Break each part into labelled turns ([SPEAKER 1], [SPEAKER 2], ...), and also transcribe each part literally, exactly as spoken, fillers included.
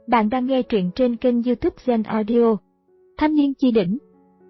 [SPEAKER 1] Bạn đang nghe truyện trên kênh YouTube Zen Audio. Thanh niên chi đỉnh.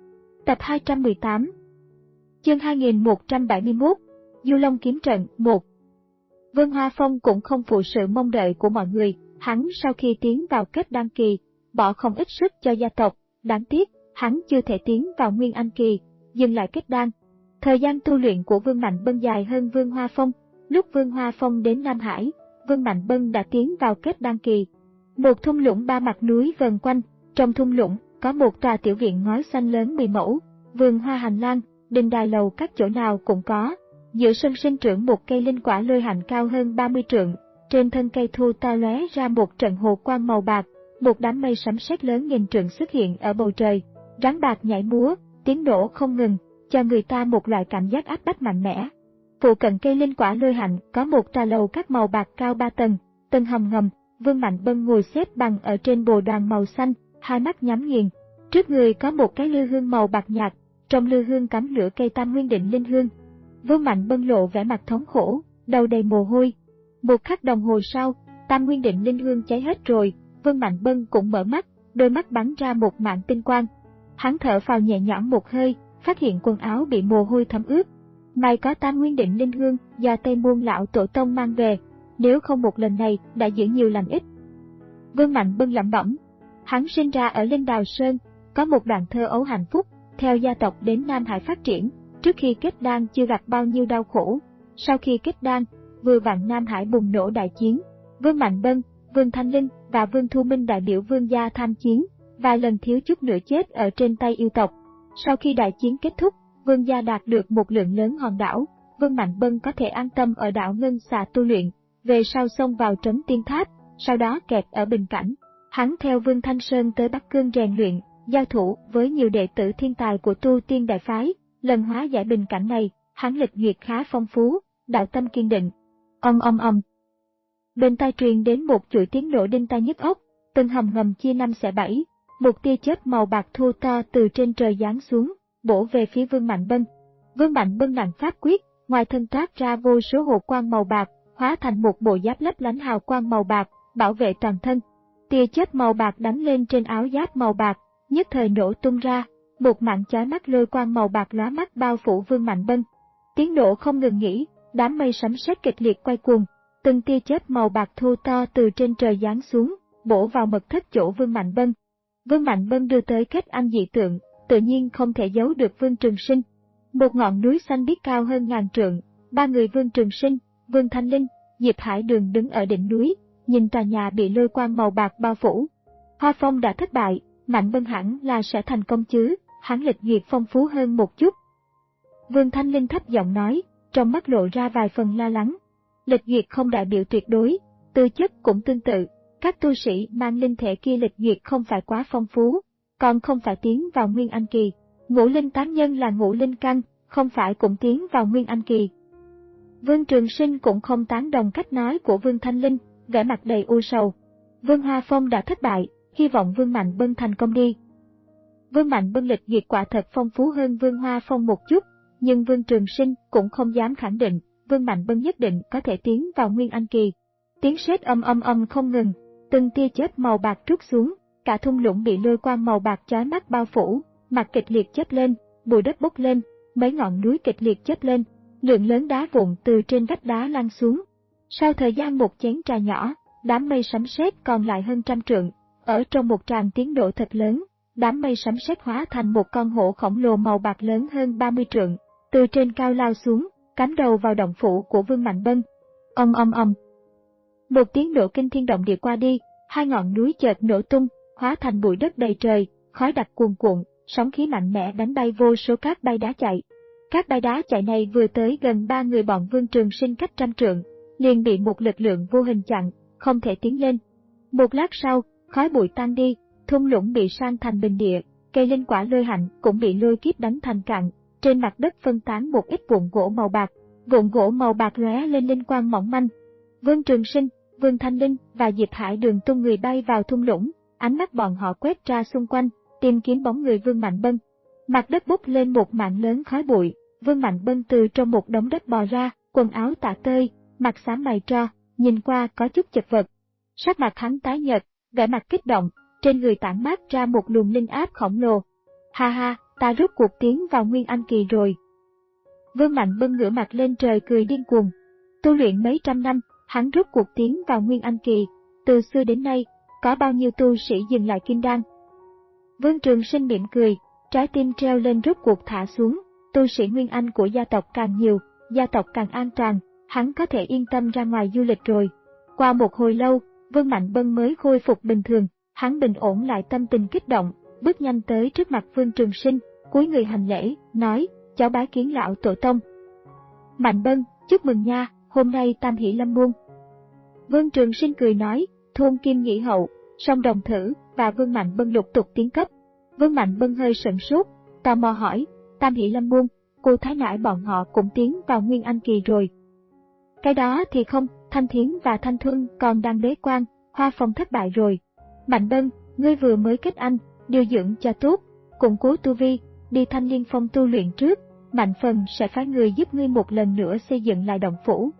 [SPEAKER 1] Tập hai trăm mười tám. Chương hai nghìn một trăm bảy mươi mốt. Du Long kiếm trận một. Vương Hoa Phong cũng không phụ sự mong đợi của mọi người, hắn sau khi tiến vào kết đan kỳ, bỏ không ít sức cho gia tộc, đáng tiếc, hắn chưa thể tiến vào nguyên anh kỳ, dừng lại kết đan. Thời gian tu luyện của Vương Mạnh Bân dài hơn Vương Hoa Phong, lúc Vương Hoa Phong đến Nam Hải, Vương Mạnh Bân đã tiến vào kết đan kỳ. Một thung lũng ba mặt núi vần quanh, trong thung lũng có một tòa tiểu viện ngói xanh lớn mười mẫu, vườn hoa hành lang, đình đài lầu các chỗ nào cũng có. Giữa sân sinh trưởng một cây linh quả lôi hạnh cao hơn ba mươi trượng, trên thân cây thu to lóe ra một trận hồ quang màu bạc, một đám mây sấm sét lớn nghìn trượng xuất hiện ở bầu trời, rắn bạc nhảy múa, tiếng nổ không ngừng, cho người ta một loại cảm giác áp bách mạnh mẽ. Phụ cận cây linh quả lôi hạnh có một tòa lầu các màu bạc cao ba tầng, tầng hầm ngầm. Vương Mạnh Bân ngồi xếp bằng ở trên bồ đoàn màu xanh, hai mắt nhắm nghiền. Trước người có một cái lư hương màu bạc nhạt, trong lư hương cắm lửa cây Tam Nguyên Định Linh Hương. Vương Mạnh Bân lộ vẻ mặt thống khổ, đầu đầy mồ hôi. Một khắc đồng hồ sau, Tam Nguyên Định Linh Hương cháy hết rồi, Vương Mạnh Bân cũng mở mắt, đôi mắt bắn ra một mảng tinh quang. Hắn thở phào nhẹ nhõm một hơi, phát hiện quần áo bị mồ hôi thấm ướt. May có Tam Nguyên Định Linh Hương do Tây Môn lão tổ tông mang về, nếu không một lần này đã giữ nhiều lành ít. Vương Mạnh Bân lẩm bẩm, hắn sinh ra ở Linh Đào Sơn, có một đoạn thơ ấu hạnh phúc, theo gia tộc đến Nam Hải phát triển, trước khi kết đan chưa gặp bao nhiêu đau khổ, sau khi kết đan, vừa vặn Nam Hải bùng nổ đại chiến, Vương Mạnh Bân, Vương Thanh Linh và Vương Thu Minh đại biểu Vương gia tham chiến, vài lần thiếu chút nữa chết ở trên tay yêu tộc. Sau khi đại chiến kết thúc, Vương gia đạt được một lượng lớn hòn đảo, Vương Mạnh Bân có thể an tâm ở đảo Ngân Xà tu luyện. Về sau xông vào trấn Tiên Tháp, sau đó kẹt ở Bình Cảnh. Hắn theo Vương Thanh Sơn tới Bắc Cương rèn luyện, giao thủ với nhiều đệ tử thiên tài của tu tiên đại phái. Lần hóa giải Bình Cảnh này, hắn lịch duyệt khá phong phú, đạo tâm kiên định. Ong ong ong. Bên tai truyền đến một chuỗi tiếng nổ đinh tai nhức óc, từng hầm ngầm chia năm xẻ bảy, một tia chớp màu bạc thô to từ trên trời giáng xuống, bổ về phía Vương Mạnh Bân. Vương Mạnh Bân nặng pháp quyết, ngoài thân toát ra vô số hồ quang màu bạc, hóa thành một bộ giáp lấp lánh hào quang màu bạc, bảo vệ toàn thân. Tia chớp màu bạc đánh lên trên áo giáp màu bạc, nhất thời nổ tung ra, một mảng chói mắt lôi quang màu bạc lóa mắt bao phủ Vương Mạnh Bân. Tiếng nổ không ngừng nghỉ, đám mây sấm sét kịch liệt quay cuồng, từng tia chớp màu bạc thô to từ trên trời giáng xuống, bổ vào mật thất chỗ Vương Mạnh Bân. Vương Mạnh Bân đưa tới kết anh dị tượng, tự nhiên không thể giấu được Vương Trường Sinh. Một ngọn núi xanh biếc cao hơn ngàn trượng, ba người Vương Trường Sinh, Vương Thanh Linh, Diệp Hải Đường đứng ở đỉnh núi, nhìn tòa nhà bị lôi quang màu bạc bao phủ. Hoa Phong đã thất bại, Mạnh Bân hẳn là sẽ thành công chứ, hắn lịch duyệt phong phú hơn một chút. Vương Thanh Linh thấp giọng nói, trong mắt lộ ra vài phần lo lắng. Lịch duyệt không đại biểu tuyệt đối, tư chất cũng tương tự, các tu sĩ mang linh thể kia lịch duyệt không phải quá phong phú, còn không phải tiến vào nguyên anh kỳ. Ngũ linh tám nhân là ngũ linh căn, không phải cũng tiến vào nguyên anh kỳ. Vương Trường Sinh cũng không tán đồng cách nói của Vương Thanh Linh, vẻ mặt đầy u sầu. Vương Hoa Phong đã thất bại, hy vọng Vương Mạnh Bân thành công đi. Vương Mạnh Bân lịch duyệt quả thật phong phú hơn Vương Hoa Phong một chút, nhưng Vương Trường Sinh cũng không dám khẳng định Vương Mạnh Bân nhất định có thể tiến vào nguyên anh kỳ. Tiếng sét âm âm âm không ngừng, từng tia chớp màu bạc trút xuống, cả thung lũng bị lôi quang màu bạc chói mắt bao phủ, mặt kịch liệt chớp lên, bụi đất bốc lên, mấy ngọn núi kịch liệt chớp lên. Lượng lớn đá vụn từ trên vách đá lăn xuống. Sau thời gian một chén trà nhỏ, đám mây sấm sét còn lại hơn trăm trượng. Ở trong một tràng tiếng nổ thật lớn, đám mây sấm sét hóa thành một con hổ khổng lồ màu bạc lớn hơn ba mươi trượng, từ trên cao lao xuống, cắm đầu vào động phủ của Vương Mạnh Bân. Ong ong ong. Một tiếng nổ kinh thiên động địa qua đi, hai ngọn núi chợt nổ tung, hóa thành bụi đất đầy trời, khói đặc cuồn cuộn, sóng khí mạnh mẽ đánh bay vô số cát bay đá chạy. Các bãi đá chạy này vừa tới gần ba người bọn Vương Trường Sinh cách trăm trượng, liền bị một lực lượng vô hình chặn, không thể tiến lên. Một lát sau, khói bụi tan đi, thung lũng bị san thành bình địa, cây linh quả lôi hạnh cũng bị lôi kiếp đánh thành cạn, trên mặt đất phân tán một ít vụn gỗ màu bạc, vụn gỗ màu bạc lóe lên linh quang mỏng manh. Vương Trường Sinh, Vương Thanh Linh và Diệp Hải Đường tung người bay vào thung lũng, ánh mắt bọn họ quét ra xung quanh, tìm kiếm bóng người Vương Mạnh Bân. Mặt đất bốc lên một mảng lớn khói bụi, Vương Mạnh Bân từ trong một đống đất bò ra, quần áo tả tơi, mặt xám mày tro, nhìn qua có chút chật vật. Sắc mặt hắn tái nhợt, vẻ mặt kích động, trên người tản mát ra một luồng linh áp khổng lồ. Ha ha, ta rút cuộc tiến vào Nguyên Anh kỳ rồi. Vương Mạnh Bân ngửa mặt lên trời cười điên cuồng. Tu luyện mấy trăm năm, hắn rút cuộc tiến vào Nguyên Anh kỳ. Từ xưa đến nay, có bao nhiêu tu sĩ dừng lại kim đan? Vương Trường Sinh mỉm cười, trái tim treo lên rút cuộc thả xuống. Tu sĩ Nguyên Anh của gia tộc càng nhiều, gia tộc càng an toàn, hắn có thể yên tâm ra ngoài du lịch rồi. Qua một hồi lâu, Vương Mạnh Bân mới khôi phục bình thường, hắn bình ổn lại tâm tình kích động, bước nhanh tới trước mặt Vương Trường Sinh, cúi người hành lễ, nói, cháu bái kiến lão tổ tông. Mạnh Bân, chúc mừng nha, hôm nay tam hỷ lâm môn. Vương Trường Sinh cười nói, thôn kim nhĩ hậu, song đồng thử, và Vương Mạnh Bân lục tục tiến cấp. Vương Mạnh Bân hơi sửng sốt, tò mò hỏi, tam hỷ lâm môn, cô Thái Nãi bọn họ cũng tiến vào Nguyên Anh kỳ rồi. Cái đó thì không, Thanh Thiến và Thanh Thuân còn đang bế quan, Hoa Phong thất bại rồi. Mạnh Bân, ngươi vừa mới kết anh, điều dưỡng cho tốt, củng cố tu vi, đi Thanh Liên Phong tu luyện trước, Mạnh Phần sẽ phái người giúp ngươi một lần nữa xây dựng lại động phủ.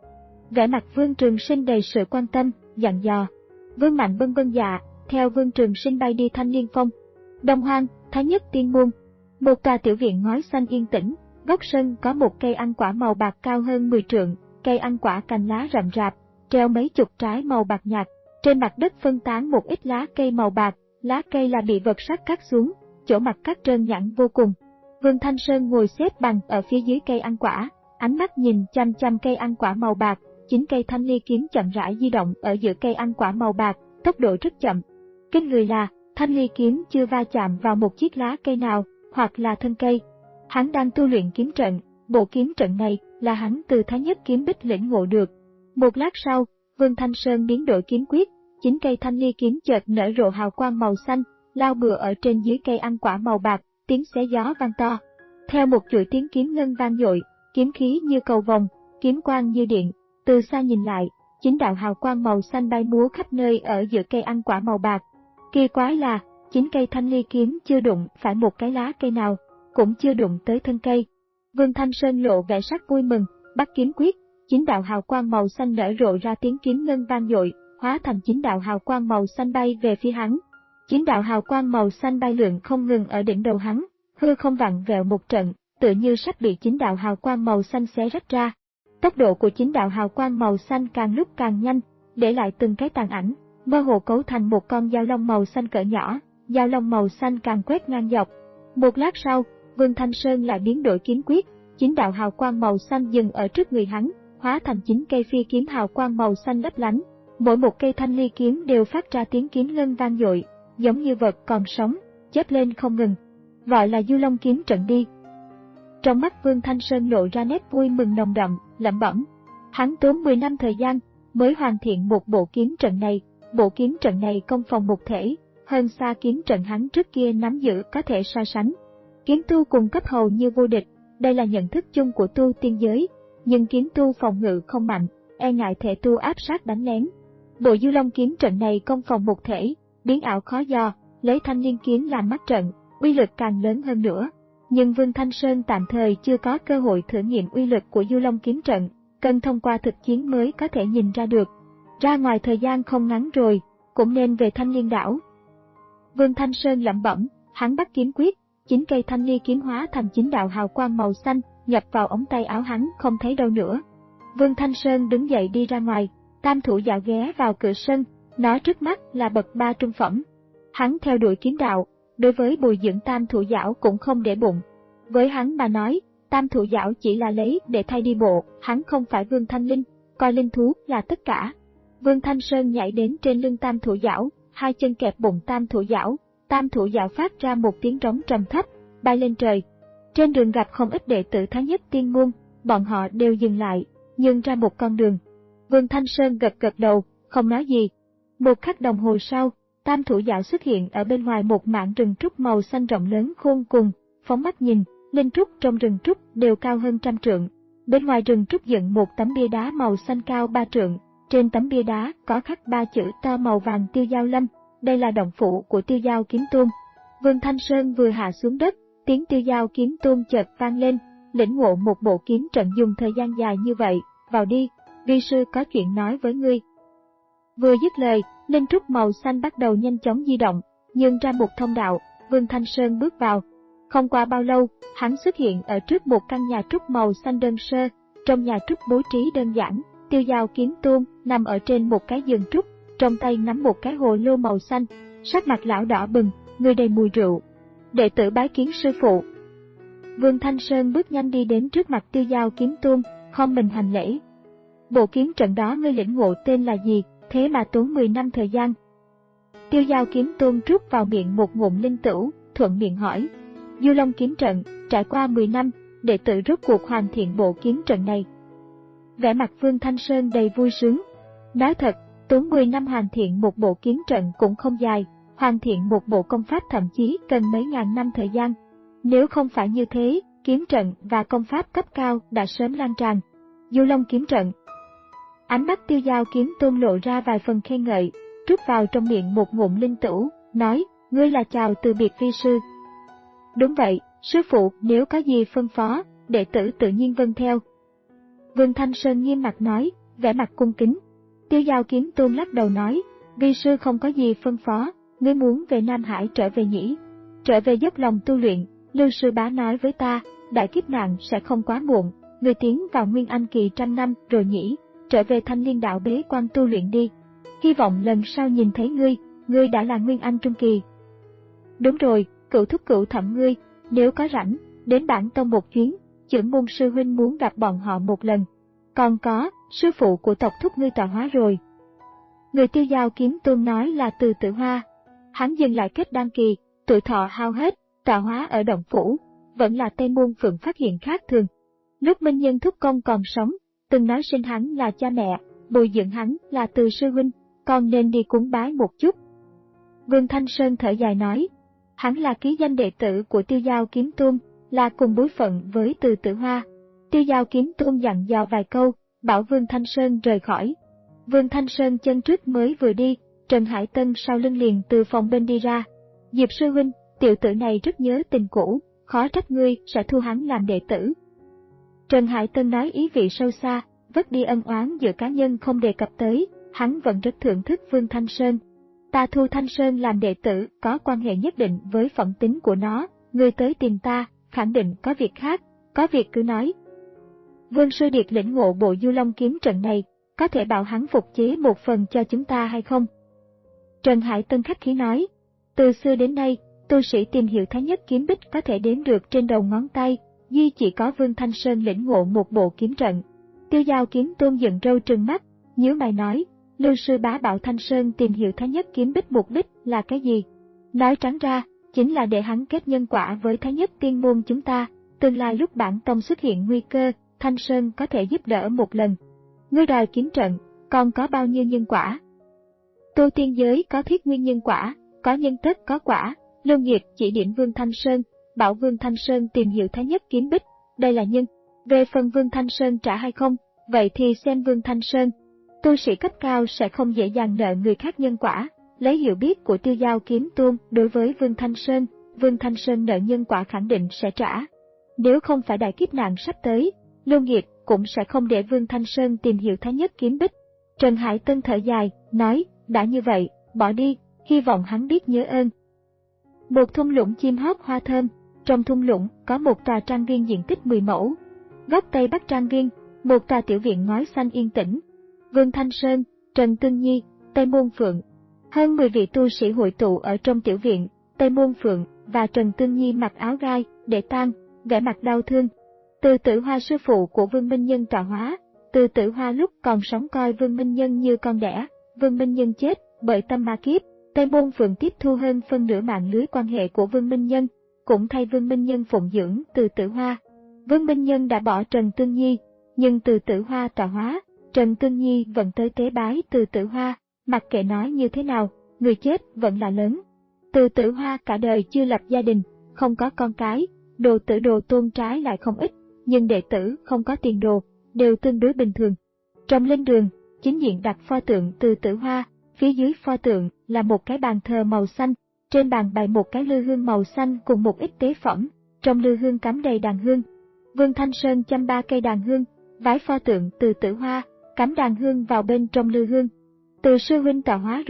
[SPEAKER 1] Vẻ mặt Vương Trường Sinh đầy sự quan tâm, dặn dò. Vương Mạnh Bân vâng dạ, theo Vương Trường Sinh bay đi Thanh Liên Phong. Đông Hoang, Thái Nhất Tiên Môn. Một tòa tiểu viện ngói xanh yên tĩnh, góc sân có một cây ăn quả màu bạc cao hơn mười trượng, cây ăn quả cành lá rậm rạp, treo mấy chục trái màu bạc nhạt. Trên mặt đất phân tán một ít lá cây màu bạc, lá cây là bị vật sắc cắt xuống, chỗ mặt cắt trơn nhẵn vô cùng. Vương Thanh Sơn ngồi xếp bằng ở phía dưới cây ăn quả, ánh mắt nhìn chăm chăm cây ăn quả màu bạc, chính cây thanh ly kiếm chậm rãi di động ở giữa cây ăn quả màu bạc, tốc độ rất chậm. Kinh người là, thanh ly kiếm chưa va chạm vào một chiếc lá cây nào, hoặc là thân cây. Hắn đang tu luyện kiếm trận, bộ kiếm trận này là hắn từ Thái Nhất kiếm bích lĩnh ngộ được. Một lát sau, Vương Thanh Sơn biến đổi kiếm quyết, chính cây thanh ly kiếm chợt nở rộ hào quang màu xanh, lao bừa ở trên dưới cây ăn quả màu bạc, tiếng xé gió vang to. Theo một chuỗi tiếng kiếm ngân vang dội, kiếm khí như cầu vồng, kiếm quang như điện, từ xa nhìn lại, chính đạo hào quang màu xanh bay múa khắp nơi ở giữa cây ăn quả màu bạc. Kỳ quái là, chính cây thanh ly kiếm chưa đụng phải một cái lá cây nào, cũng chưa đụng tới thân cây. Vương Thanh Sơn lộ vẻ sắc vui mừng, bắt kiếm quyết, chính đạo hào quang màu xanh nở rộ ra tiếng kiếm ngân vang dội, hóa thành chính đạo hào quang màu xanh bay về phía hắn. Chính đạo hào quang màu xanh bay lượn không ngừng ở đỉnh đầu hắn, hư không vặn vẹo một trận, tựa như sắp bị chính đạo hào quang màu xanh xé rách ra. Tốc độ của chính đạo hào quang màu xanh càng lúc càng nhanh, để lại từng cái tàn ảnh, mơ hồ cấu thành một con dao long màu xanh cỡ nhỏ, dao long màu xanh càng quét ngang dọc. Một lát sau, Vương Thanh Sơn lại biến đổi kiếm quyết, chính đạo hào quang màu xanh dừng ở trước người hắn, hóa thành chín cây phi kiếm hào quang màu xanh lấp lánh. Mỗi một cây thanh ly kiếm đều phát ra tiếng kiếm ngân vang dội, giống như vật còn sống, chớp lên không ngừng. Gọi là Du Long kiếm trận đi. Trong mắt Vương Thanh Sơn lộ ra nét vui mừng nồng đậm, lẩm bẩm. Hắn tốn mười năm thời gian mới hoàn thiện một bộ kiếm trận này. Bộ kiếm trận này công phòng một thể, hơn xa kiếm trận hắn trước kia nắm giữ có thể so sánh. Kiếm tu cùng cấp hầu như vô địch, đây là nhận thức chung của tu tiên giới, nhưng kiếm tu phòng ngự không mạnh, e ngại thể tu áp sát đánh lén. Bộ Du Long kiếm trận này công phòng một thể, biến ảo khó dò, lấy thanh liên kiếm làm mắt trận, uy lực càng lớn hơn nữa. Nhưng Vương Thanh Sơn tạm thời chưa có cơ hội thử nghiệm uy lực của Du Long kiếm trận, cần thông qua thực chiến mới có thể nhìn ra được. Ra ngoài thời gian không ngắn rồi, cũng nên về Thanh Liên đảo. Vương Thanh Sơn lẩm bẩm, hắn bắt kiếm quyết, chính cây thanh ly kiếm hóa thành chính đạo hào quang màu xanh, nhập vào ống tay áo hắn không thấy đâu nữa. Vương Thanh Sơn đứng dậy đi ra ngoài, Tam Thủ Dạo ghé vào cửa sân, nó trước mắt là bậc ba trung phẩm. Hắn theo đuổi kiếm đạo, đối với bồi dưỡng Tam Thủ Dạo cũng không để bụng. Với hắn mà nói, Tam Thủ Dạo chỉ là lấy để thay đi bộ, hắn không phải Vương Thanh Linh, coi linh thú là tất cả. Vương Thanh Sơn nhảy đến trên lưng Tam Thủ Dạo, hai chân kẹp bụng Tam Thủ Dạo, Tam Thủ Dạo phát ra một tiếng trống trầm thấp, bay lên trời. Trên đường gặp không ít đệ tử Thái Nhất Tiên Môn, bọn họ đều dừng lại, nhường ra một con đường. Vương Thanh Sơn gật gật đầu, không nói gì. Một khắc đồng hồ sau, Tam Thủ Dạo xuất hiện ở bên ngoài một mảng rừng trúc màu xanh rộng lớn khôn cùng, phóng mắt nhìn, linh trúc trong rừng trúc đều cao hơn trăm trượng. Bên ngoài rừng trúc dựng một tấm bia đá màu xanh cao ba trượng, trên tấm bia đá có khắc ba chữ to màu vàng Tiêu Giao Lâm, đây là động phủ của Tiêu Giao Kiếm Tôn. Vương Thanh Sơn vừa hạ xuống đất, tiếng Tiêu Giao Kiếm Tôn chợt vang lên, lĩnh ngộ một bộ kiếm trận dùng thời gian dài như vậy, vào đi, vi sư có chuyện nói với ngươi. Vừa dứt lời, Linh trúc màu xanh bắt đầu nhanh chóng di động, nhường ra một thông đạo. Vương Thanh Sơn bước vào. Không qua bao lâu, hắn xuất hiện ở trước một căn nhà trúc màu xanh đơn sơ. Trong nhà trúc bố trí đơn giản, Tiêu Dao Kiếm Tôn nằm ở trên một cái giường trúc, trong tay nắm một cái hồ lô màu xanh, sắc mặt lão đỏ bừng, người đầy mùi rượu. Đệ tử bái kiến sư phụ. Vương Thanh Sơn bước nhanh đi đến trước mặt Tiêu Dao Kiếm Tôn, khom mình hành lễ. Bộ kiếm trận đó ngươi lĩnh ngộ tên là gì, thế mà tốn mười năm thời gian? Tiêu Dao Kiếm Tôn trút vào miệng một ngụm linh tửu, thuận miệng hỏi. Du Long kiếm trận, trải qua mười năm, đệ tử rốt cuộc hoàn thiện bộ kiếm trận này. Vẻ mặt Vương Thanh Sơn đầy vui sướng. Nói thật, tốn mười năm hoàn thiện một bộ kiếm trận cũng không dài, hoàn thiện một bộ công pháp thậm chí cần mấy ngàn năm thời gian. Nếu không phải như thế, kiếm trận và công pháp cấp cao đã sớm lan tràn. Du Long kiếm trận. Ánh mắt Tiêu Dao Kiếm Tôn lộ ra vài phần khen ngợi, trút vào trong miệng một ngụm linh tửu, nói, ngươi là chào từ biệt vi sư. Đúng vậy, sư phụ, nếu có gì phân phó, đệ tử tự nhiên vâng theo. Vương Thanh Sơn nghiêm mặt nói, vẻ mặt cung kính. Tiêu Dao Kiếm Tôn lắc đầu nói, vi sư không có gì phân phó, ngươi muốn về Nam Hải trở về nhỉ? Trở về dốc lòng tu luyện, Lưu sư bá nói với ta, đại kiếp nạn sẽ không quá muộn, ngươi tiến vào Nguyên Anh kỳ trăm năm rồi nhỉ, trở về Thanh Liên đạo bế quan tu luyện đi. Hy vọng lần sau nhìn thấy ngươi, ngươi đã là Nguyên Anh trung kỳ. Đúng rồi, cửu thúc cửu thẩm ngươi, nếu có rảnh, đến bản tông một chuyến, chưởng môn sư huynh muốn gặp bọn họ một lần. Còn có, sư phụ của tộc thúc ngươi tọa hóa rồi. Người Tiêu Dao Kiếm Tôn nói là Từ Tử Hoa. Hắn dừng lại kết đăng kỳ, tuổi thọ hao hết, tọa hóa ở động phủ, vẫn là Tây Môn Phượng phát hiện khác thường. Lúc Minh Nhân thúc công còn sống, từng nói sinh hắn là cha mẹ, bồi dưỡng hắn là Từ sư huynh, còn nên đi cúng bái một chút. Vương Thanh Sơn thở dài nói, hắn là ký danh đệ tử của Tiêu Dao Kiếm Tôn, là cùng bối phận với Từ Tử Hoa. Tiêu Dao Kiếm Tôn dặn dò vài câu, bảo Vương Thanh Sơn rời khỏi. Vương Thanh Sơn chân trước mới vừa đi, Trần Hải Tân sau lưng liền từ phòng bên đi ra. Diệp sư huynh, tiểu tử này rất nhớ tình cũ, khó trách ngươi sẽ thu hắn làm đệ tử. Trần Hải Tân nói ý vị sâu xa, vất đi ân oán giữa cá nhân không đề cập tới, hắn vẫn rất thưởng thức Vương Thanh Sơn. Ta thu Thanh Sơn làm đệ tử có quan hệ nhất định với phẩm tính của nó, ngươi tới tìm ta, khẳng định có việc khác, có việc cứ nói. Vương Sư Điệt lĩnh ngộ bộ Du Long kiếm trận này, có thể bảo hắn phục chế một phần cho chúng ta hay không? Trần Hải Tân khách khí nói, từ xưa đến nay, tu sĩ tìm hiểu Thái Nhất kiếm bích có thể đếm được trên đầu ngón tay, duy chỉ có Vương Thanh Sơn lĩnh ngộ một bộ kiếm trận. Tiêu Dao Kiếm Tôn dựng râu trừng mắt, nhíu mày nói, Lưu sư bá bảo Thanh Sơn tìm hiểu Thái Nhất kiếm bích mục đích là cái gì? Nói trắng ra, chính là để hắn kết nhân quả với Thái Nhất tiên môn chúng ta, tương lai lúc bản tông xuất hiện nguy cơ, Thanh Sơn có thể giúp đỡ một lần. Ngươi đòi kiếm trận, còn có bao nhiêu nhân quả? Tu tiên giới có thiết nguyên nhân quả, có nhân tất có quả. Lưu Nghiệp chỉ điểm Vương Thanh Sơn, bảo Vương Thanh Sơn tìm hiểu Thái Nhất kiếm bích, đây là nhân. Về phần Vương Thanh Sơn trả hay không, vậy thì xem Vương Thanh Sơn. Tu sĩ cấp cao sẽ không dễ dàng nợ người khác nhân quả. Lấy hiểu biết của Tiêu Dao Kiếm Tôn đối với Vương Thanh Sơn, Vương Thanh Sơn nợ nhân quả khẳng định sẽ trả. Nếu không phải đại kiếp nạn sắp tới, Lưu Nghiệp cũng sẽ không để Vương Thanh Sơn tìm hiểu Thái Nhất kiếm bích. Trần Hải Tân thở dài, nói, đã như vậy, bỏ đi, hy vọng hắn biết nhớ ơn. Một thung lũng chim hót hoa thơm, trong thung lũng có một tòa trang viên diện tích mười mẫu. Góc tây bắc trang viên, một tòa tiểu viện ngói xanh yên tĩnh. Vương Thanh Sơn, Trần Tương Nhi, Tây Môn Phượng. Hơn mười vị tu sĩ hội tụ ở trong tiểu viện, Tây Môn Phượng và Trần Tương Nhi mặc áo gai, để tang, vẻ mặt đau thương. Từ Tử Hoa sư phụ của Vương Minh Nhân tọa hóa, Từ Tử Hoa lúc còn sống coi Vương Minh Nhân như con đẻ, Vương Minh Nhân chết bởi tâm ma kiếp, Tây Môn Phượng tiếp thu hơn phân nửa mạng lưới quan hệ của Vương Minh Nhân, cũng thay Vương Minh Nhân phụng dưỡng Từ Tử Hoa. Vương Minh Nhân đã bỏ Trần Tương Nhi, nhưng Từ Tử Hoa tọa hóa, Trần Tương Nhi vẫn tới tế bái Từ Tử Hoa, mặc kệ nói như thế nào, người chết vẫn là lớn. Từ Tử Hoa cả đời chưa lập gia đình, không có con cái, đồ tử đồ tôn trái lại không ít, nhưng đệ tử không có tiền đồ, đều tương đối bình thường. Trong linh đường, chính diện đặt pho tượng Từ Tử Hoa, phía dưới pho tượng là một cái bàn thờ màu xanh, trên bàn bày một cái lư hương màu xanh cùng một ít tế phẩm, trong lư hương cắm đầy đàn hương. Vương Thanh Sơn chăm ba cây đàn hương, vái pho tượng Từ Tử Hoa, cắm đàn hương vào bên trong lư hương. Từ sư huynh tọa hóa rồi,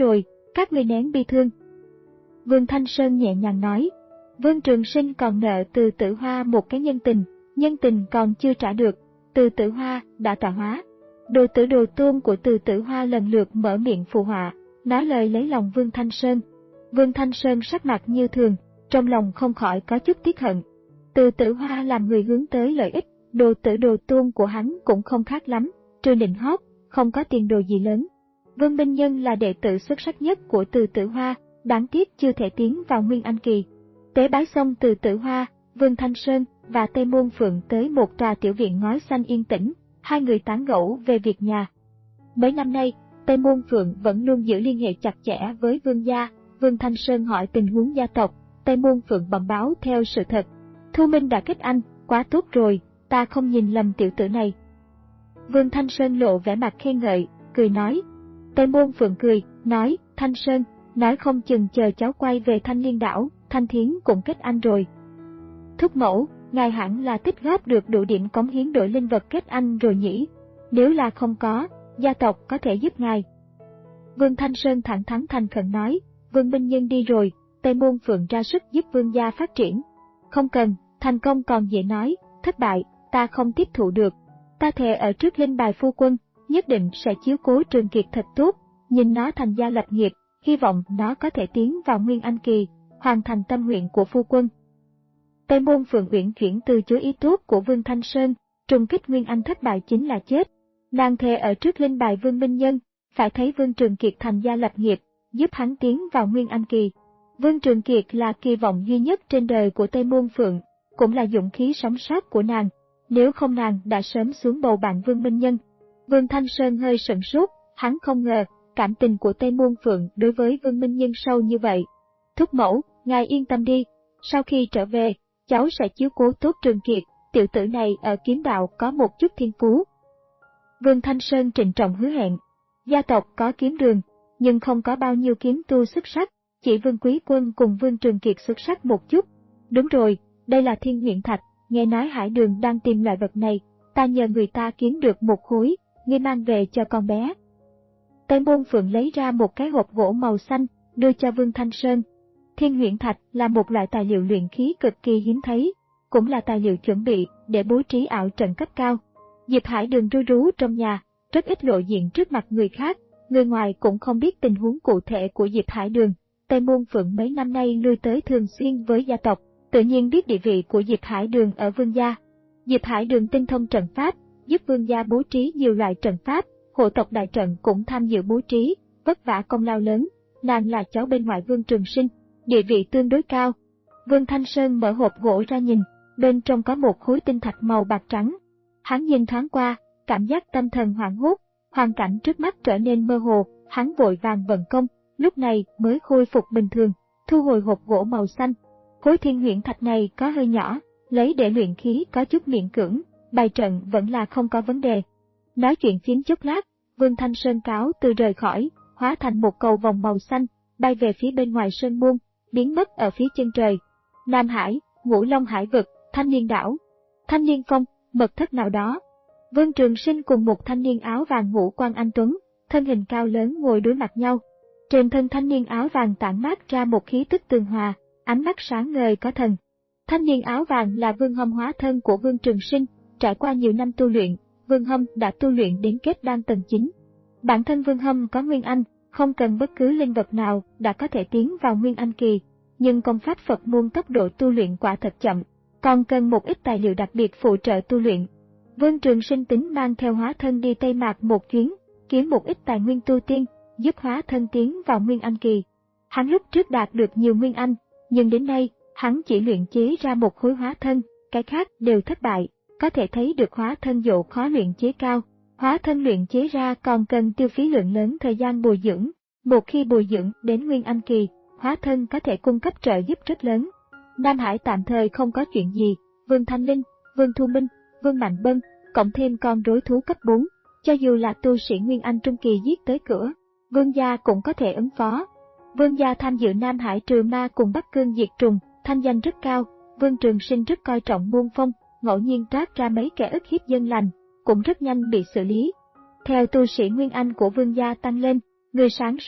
[SPEAKER 1] các ngươi nén bi thương. Vương Thanh Sơn nhẹ nhàng nói, Vương Trường Sinh còn nợ Từ Tử Hoa một cái nhân tình, nhân tình còn chưa trả được, Từ Tử Hoa đã tọa hóa. Đồ tử đồ tôn của Từ Tử Hoa lần lượt mở miệng phụ họa, nói lời lấy lòng Vương Thanh Sơn. Vương Thanh Sơn sắc mặt như thường, trong lòng không khỏi có chút tiếc hận. Từ Tử Hoa làm người hướng tới lợi ích, đồ tử đồ tôn của hắn cũng không khác lắm, trừ nịnh hót, không có tiền đồ gì lớn. Vương Minh Nhân là đệ tử xuất sắc nhất của Từ Tử Hoa, đáng tiếc chưa thể tiến vào Nguyên Anh kỳ. Tế bái xong Từ Tử Hoa, Vương Thanh Sơn và Tây Môn Phượng tới một tòa tiểu viện ngói xanh yên tĩnh, hai người tán gẫu về việc nhà. Mấy năm nay, Tây Môn Phượng vẫn luôn giữ liên hệ chặt chẽ với Vương gia. Vương Thanh Sơn hỏi tình huống gia tộc, Tây Môn Phượng bẩm báo theo sự thật. Thu Minh đã kết anh, quá tốt rồi, ta không nhìn lầm tiểu tử này. Vương Thanh Sơn lộ vẻ mặt khen ngợi, cười nói. Tây Môn Phượng cười, nói, Thanh Sơn, nói không chừng chờ cháu quay về Thanh Liên đảo, Thanh Thiến cũng kết anh rồi. Thúc mẫu, ngài hẳn là tích góp được đủ điểm cống hiến đổi linh vật kết anh rồi nhỉ? Nếu là không có, gia tộc có thể giúp ngài. Vương Thanh Sơn thẳng thắn thành khẩn nói, Vương Minh Nhân đi rồi, Tây Môn Phượng ra sức giúp Vương gia phát triển. Không cần, thành công còn dễ nói, thất bại, ta không tiếp thụ được. Ta thề ở trước linh bài phu quân, nhất định sẽ chiếu cố Trường Kiệt thật tốt, nhìn nó thành gia lập nghiệp, hy vọng nó có thể tiến vào Nguyên Anh kỳ, hoàn thành tâm nguyện của phu quân. Tây Môn Phượng uyển chuyển từ chối ý tốt của Vương Thanh Sơn, trùng kích Nguyên Anh thất bại chính là chết. Nàng thề ở trước linh bài Vương Minh Nhân, phải thấy Vương Trường Kiệt thành gia lập nghiệp, giúp hắn tiến vào Nguyên Anh kỳ. Vương Trường Kiệt là kỳ vọng duy nhất trên đời của Tây Môn Phượng, cũng là dũng khí sống sót của nàng, nếu không nàng đã sớm xuống bầu bạn Vương Minh Nhân. Vương Thanh Sơn hơi sửng sốt, hắn không ngờ, cảm tình của Tây Môn Phượng đối với Vương Minh Nhân sâu như vậy. Thúc mẫu, ngài yên tâm đi, sau khi trở về, cháu sẽ chiếu cố tốt Trường Kiệt, tiểu tử này ở kiếm đạo có một chút thiên phú. Vương Thanh Sơn trịnh trọng hứa hẹn, gia tộc có kiếm đường, nhưng không có bao nhiêu kiếm tu xuất sắc, chỉ Vương Quý Quân cùng Vương Trường Kiệt xuất sắc một chút. Đúng rồi, đây là Thiên Huyễn Thạch, nghe nói Hải Đường đang tìm loại vật này, ta nhờ người ta kiếm được một khối, ngươi mang về cho con bé. Tây Môn Phượng lấy ra một cái hộp gỗ màu xanh, đưa cho Vương Thanh Sơn. Thiên Huyễn Thạch là một loại tài liệu luyện khí cực kỳ hiếm thấy, cũng là tài liệu chuẩn bị để bố trí ảo trận cấp cao. Diệp Hải Đường ru rú trong nhà, rất ít lộ diện trước mặt người khác, người ngoài cũng không biết tình huống cụ thể của Diệp Hải Đường. Tây Môn Phượng mấy năm nay lui tới thường xuyên với gia tộc, tự nhiên biết địa vị của Diệp Hải Đường ở Vương gia. Diệp Hải Đường tinh thông trận pháp, giúp Vương gia bố trí nhiều loại trận pháp, hộ tộc đại trận cũng tham dự bố trí, vất vả công lao lớn. Nàng là cháu bên ngoại Vương Trường Sinh, địa vị tương đối cao. Vương Thanh Sơn mở hộp gỗ ra nhìn, bên trong có một khối tinh thạch màu bạc trắng. Hắn nhìn thoáng qua, cảm giác tâm thần hoảng hốt, hoàn cảnh trước mắt trở nên mơ hồ, hắn vội vàng vận công, lúc này mới khôi phục bình thường, thu hồi hộp gỗ màu xanh. Khối Thiên Huyễn Thạch này có hơi nhỏ, lấy để luyện khí có chút miễn cưỡng, bài trận vẫn là không có vấn đề. Nói chuyện phiếm chốc lát, Vương Thanh Sơn cáo từ rời khỏi, hóa thành một cầu vòng màu xanh, bay về phía bên ngoài sơn môn, biến mất ở phía chân trời. Nam Hải, Ngũ Long Hải vực, Thanh Liên đảo, Thanh Liên Phong, mật thất nào đó. Vương Trường Sinh cùng một thanh niên áo vàng ngũ quan anh tuấn, thân hình cao lớn ngồi đối mặt nhau. Trên thân thanh niên áo vàng tản mát ra một khí tức tường hòa, ánh mắt sáng ngời có thần. Thanh niên áo vàng là Vương Hâm hóa thân của Vương Trường Sinh, trải qua nhiều năm tu luyện, Vương Hâm đã tu luyện đến kết đan tầng chín. Bản thân Vương Hâm có Nguyên Anh, không cần bất cứ linh vật nào đã có thể tiến vào Nguyên Anh kỳ, nhưng công pháp Phật môn tốc độ tu luyện quả thật chậm, còn cần một ít tài liệu đặc biệt phụ trợ tu luyện. Vương Trường Sinh tính mang theo hóa thân đi Tây Mạc một chuyến, kiếm một ít tài nguyên tu tiên, giúp hóa thân tiến vào Nguyên Anh kỳ. Hắn lúc trước đạt được nhiều Nguyên Anh, nhưng đến nay, hắn chỉ luyện chế ra một khối hóa thân, cái khác đều thất bại, có thể thấy được hóa thân độ khó luyện chế cao. Hóa thân luyện chế ra còn cần tiêu phí lượng lớn thời gian bồi dưỡng, một khi bồi dưỡng đến Nguyên Anh kỳ, hóa thân có thể cung cấp trợ giúp rất lớn. Nam Hải tạm thời không có chuyện gì, Vương Thanh Linh, Vương Thu Minh, Vương Mạnh Bân, cộng thêm con rối thú cấp bốn, cho dù là tu sĩ Nguyên Anh trung kỳ giết tới cửa, Vương gia cũng có thể ứng phó. Vương gia tham dự Nam Hải trừ ma cùng Bắc Cương diệt trùng, thanh danh rất cao, Vương Trường Sinh rất coi trọng môn phong, ngẫu nhiên toát ra mấy kẻ ức hiếp dân lành, cũng rất nhanh bị xử lý. Theo tu sĩ Nguyên Anh của Vương gia tăng lên, người sáng suốt,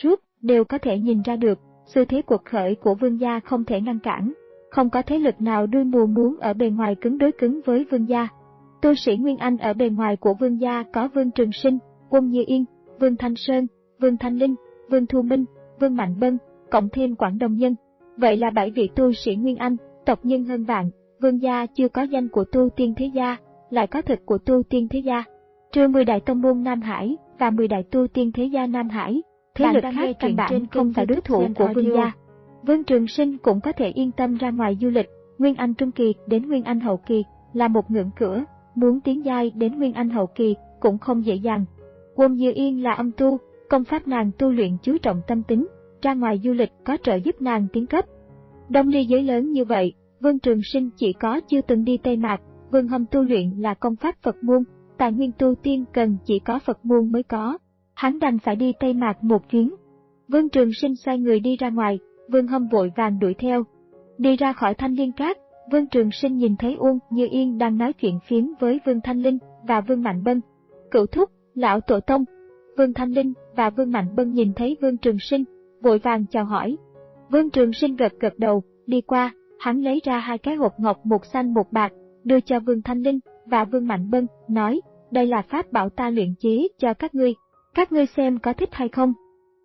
[SPEAKER 1] đều có thể nhìn ra được, xu thế cuộc khởi của Vương gia không thể ngăn cản. Không có thế lực nào đuôi mù muốn ở bề ngoài cứng đối cứng với Vương gia. Tu sĩ Nguyên Anh ở bề ngoài của Vương gia có Vương Trường Sinh, Uông Như Yên, Vương Thanh Sơn, Vương Thanh Linh, Vương Thu Minh, Vương Mạnh Bân, cộng thêm Quảng Đông Nhân. Vậy là bảy vị tu sĩ Nguyên Anh, tộc nhân hơn vạn. Vương gia chưa có danh của tu tiên thế gia, lại có thực của tu tiên thế gia. Trừ mười đại tông môn Nam Hải và mười đại tu tiên thế gia Nam Hải, thế lực khác căn bản không phải đối thủ của Vương gia. Vương Trường Sinh cũng có thể yên tâm ra ngoài du lịch. Nguyên Anh Trung Kỳ đến Nguyên Anh Hậu Kỳ là một ngưỡng cửa, muốn tiến giai đến Nguyên Anh Hậu Kỳ cũng không dễ dàng. Uông Như Yên là âm tu, công pháp nàng tu luyện chú trọng tâm tính, ra ngoài du lịch có trợ giúp nàng tiến cấp. Đông ly giới lớn như vậy, Vương Trường Sinh chỉ có chưa từng đi Tây Mạc. Vương Hâm tu luyện là công pháp Phật môn, tài nguyên tu tiên cần chỉ có Phật môn mới có. Hắn đành phải đi Tây Mạc một chuyến. Vương Trường Sinh xoay người đi ra ngoài, Vương Hâm vội vàng đuổi theo. Đi ra khỏi Thanh Liên Các, Vương Trường Sinh nhìn thấy Uông Như Yên đang nói chuyện phiếm với Vương Thanh Linh và Vương Mạnh Bân. Cửu thúc, lão tổ tông. Vương Thanh Linh và Vương Mạnh Bân nhìn thấy Vương Trường Sinh, vội vàng chào hỏi. Vương Trường Sinh gật gật đầu, đi qua, hắn lấy ra hai cái hộp ngọc một xanh một bạc, đưa cho Vương Thanh Linh và Vương Mạnh Bân, nói, đây là pháp bảo ta luyện chế cho các ngươi, các ngươi xem có thích hay không.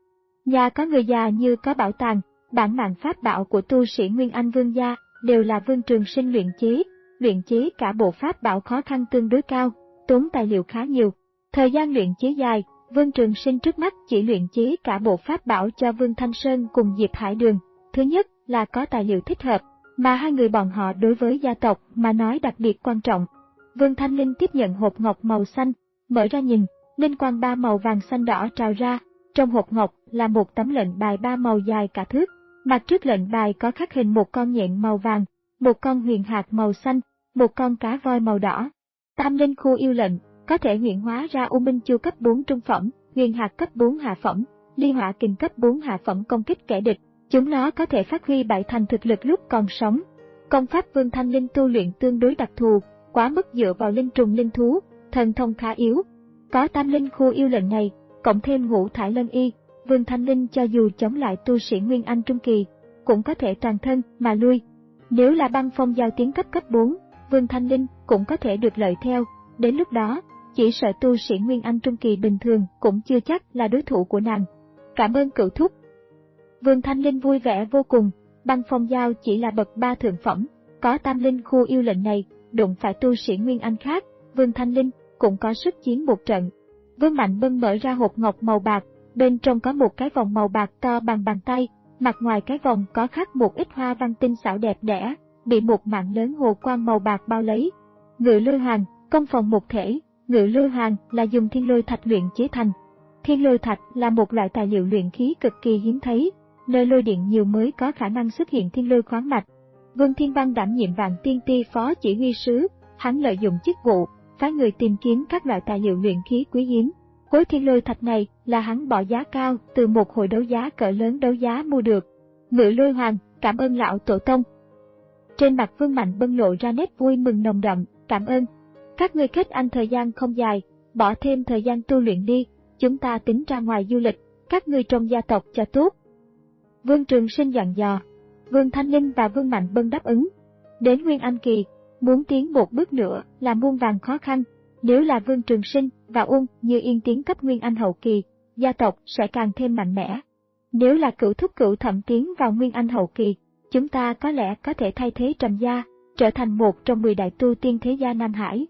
[SPEAKER 1] Nhà có người già như có bảo tàng, bản mạng pháp bảo của tu sĩ Nguyên Anh Vương gia đều là Vương Trường Sinh luyện chế, luyện chế cả bộ pháp bảo khó khăn tương đối cao, tốn tài liệu khá nhiều. Thời gian luyện chế dài, Vương Trường Sinh trước mắt chỉ luyện chế cả bộ pháp bảo cho Vương Thanh Sơn cùng Diệp Hải Đường. Thứ nhất là có tài liệu thích hợp, mà hai người bọn họ đối với gia tộc mà nói đặc biệt quan trọng. Vương Thanh Linh tiếp nhận hộp ngọc màu xanh, mở ra nhìn, linh quang ba màu vàng xanh đỏ trào ra. Trong hộp ngọc là một tấm lệnh bài ba màu dài cả thước. Mặt trước lệnh bài có khắc hình một con nhện màu vàng, một con huyền hạc màu xanh, một con cá voi màu đỏ. Tam linh khu yêu lệnh có thể huyễn hóa ra U Minh Chu cấp bốn trung phẩm, huyền hạc cấp bốn hạ phẩm, ly hỏa kình cấp bốn hạ phẩm công kích kẻ địch. Chúng nó có thể phát huy bảy thành thực lực lúc còn sống. Công pháp Vương Thanh Linh tu luyện tương đối đặc thù, quá mức dựa vào linh trùng linh thú, thần thông khá yếu. Có tam linh khu yêu lệnh này, cộng thêm ngũ thải lân y, Vương Thanh Linh cho dù chống lại tu sĩ Nguyên Anh Trung Kỳ, cũng có thể toàn thân mà lui. Nếu là băng phong giao tiến cấp cấp bốn, Vương Thanh Linh cũng có thể được lợi theo, đến lúc đó, chỉ sợ tu sĩ Nguyên Anh Trung Kỳ bình thường cũng chưa chắc là đối thủ của nàng. Cảm ơn cửu thúc. Vương Thanh Linh vui vẻ vô cùng, băng phong giao chỉ là bậc ba thượng phẩm, có tam linh khu yêu lệnh này, đụng phải tu sĩ Nguyên Anh khác, Vương Thanh Linh cũng có sức chiến một trận. Vương Mạnh Bân mở ra hộp ngọc màu bạc, bên trong có một cái vòng màu bạc to bằng bàn tay, mặt ngoài cái vòng có khắc một ít hoa văn tinh xảo đẹp đẽ, bị một mạng lớn hồ quang màu bạc bao lấy. Ngự lôi hoàng, công phòng một thể, ngự lôi hoàng là dùng thiên lôi thạch luyện chế thành. Thiên lôi thạch là một loại tài liệu luyện khí cực kỳ hiếm thấy, nơi lôi điện nhiều mới có khả năng xuất hiện thiên lôi khoáng mạch. Vương Thiên Văn đảm nhiệm Vạn Tiên Ti phó chỉ huy sứ, hắn lợi dụng chức vụ, phái người tìm kiếm các loại tài liệu luyện khí quý hiếm. Khối thiên lôi thạch này là hắn bỏ giá cao từ một hội đấu giá cỡ lớn đấu giá mua được. Ngự lôi hoàng, cảm ơn lão tổ tông. Trên mặt Vương Mạnh Bân lộ ra nét vui mừng nồng đậm, cảm ơn. Các ngươi kết anh thời gian không dài, bỏ thêm thời gian tu luyện đi, chúng ta tính ra ngoài du lịch, các ngươi trong gia tộc cho tốt. Vương Trường Sinh dặn dò. Vương Thanh Linh và Vương Mạnh Bân đáp ứng. Đến Nguyên Anh Kỳ, muốn tiến một bước nữa là muôn vàn khó khăn. Nếu là Vương Trường Sinh và Uông Như Yên tiến cấp Nguyên Anh Hậu Kỳ, gia tộc sẽ càng thêm mạnh mẽ. Nếu là cửu thúc cửu thẩm tiến vào Nguyên Anh Hậu Kỳ, chúng ta có lẽ có thể thay thế Trầm gia, trở thành một trong mười đại tu tiên thế gia Nam Hải.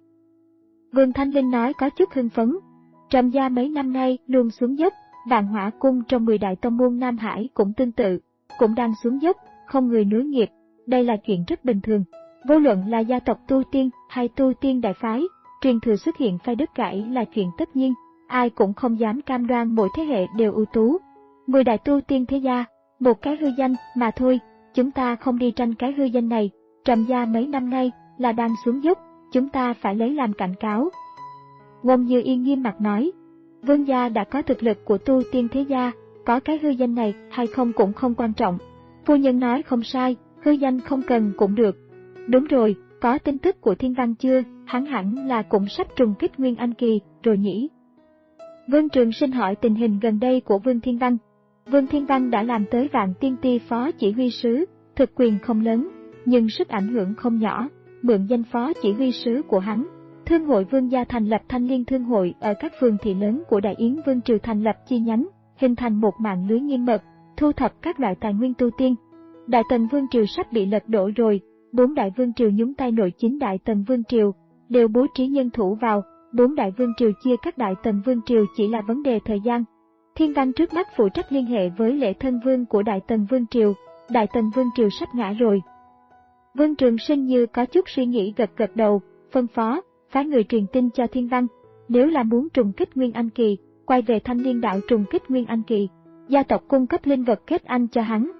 [SPEAKER 1] Vương Thanh Linh nói có chút hưng phấn. Trầm gia mấy năm nay luôn xuống dốc, Vạn Hỏa Cung trong mười đại tông môn Nam Hải cũng tương tự, cũng đang xuống dốc, không người nối nghiệp. Đây là chuyện rất bình thường. Vô luận là gia tộc tu tiên hay tu tiên đại phái, truyền thừa xuất hiện phai đứt gãy là chuyện tất nhiên, ai cũng không dám cam đoan mỗi thế hệ đều ưu tú. Mười đại tu tiên thế gia, một cái hư danh mà thôi, chúng ta không đi tranh cái hư danh này. Trầm gia mấy năm nay là đang xuống dốc, chúng ta phải lấy làm cảnh cáo. Uông Như Yên nghiêm mặt nói, Vương gia đã có thực lực của tu tiên thế gia, có cái hư danh này hay không cũng không quan trọng. Phu nhân nói không sai, hư danh không cần cũng được. Đúng rồi, có tin tức của Thiên Văn chưa, hắn hẳn là cũng sắp trùng kích Nguyên Anh Kỳ rồi nhỉ? Vương Trường Sinh hỏi tình hình gần đây của Vương Thiên Văn. Vương Thiên Văn đã làm tới Vạn Tiên Ti phó chỉ huy sứ, thực quyền không lớn, nhưng sức ảnh hưởng không nhỏ, mượn danh phó chỉ huy sứ của hắn. Thương hội Vương gia thành lập Thanh Liên Thương hội ở các phường thị lớn của Đại Yến Vương triều, thành lập chi nhánh, hình thành một mạng lưới nghiêm mật, thu thập các loại tài nguyên tu tiên. Đại Tần Vương triều sắp bị lật đổ rồi, bốn đại vương triều nhúng tay nội chính Đại Tần Vương triều, đều bố trí nhân thủ vào, bốn đại vương triều chia các Đại Tần Vương triều chỉ là vấn đề thời gian. Thiên Văn trước mắt phụ trách liên hệ với Lễ Thân Vương của Đại Tần Vương triều, Đại Tần Vương triều sắp ngã rồi. Vương Trường Sinh như có chút suy nghĩ gật gật đầu, phân phó, phái người truyền tin cho Thiên Văn, nếu là muốn trùng kích Nguyên Anh Kỳ, quay về Thanh Liên Đạo trùng kích Nguyên Anh Kỳ, gia tộc cung cấp linh vật kết anh cho hắn.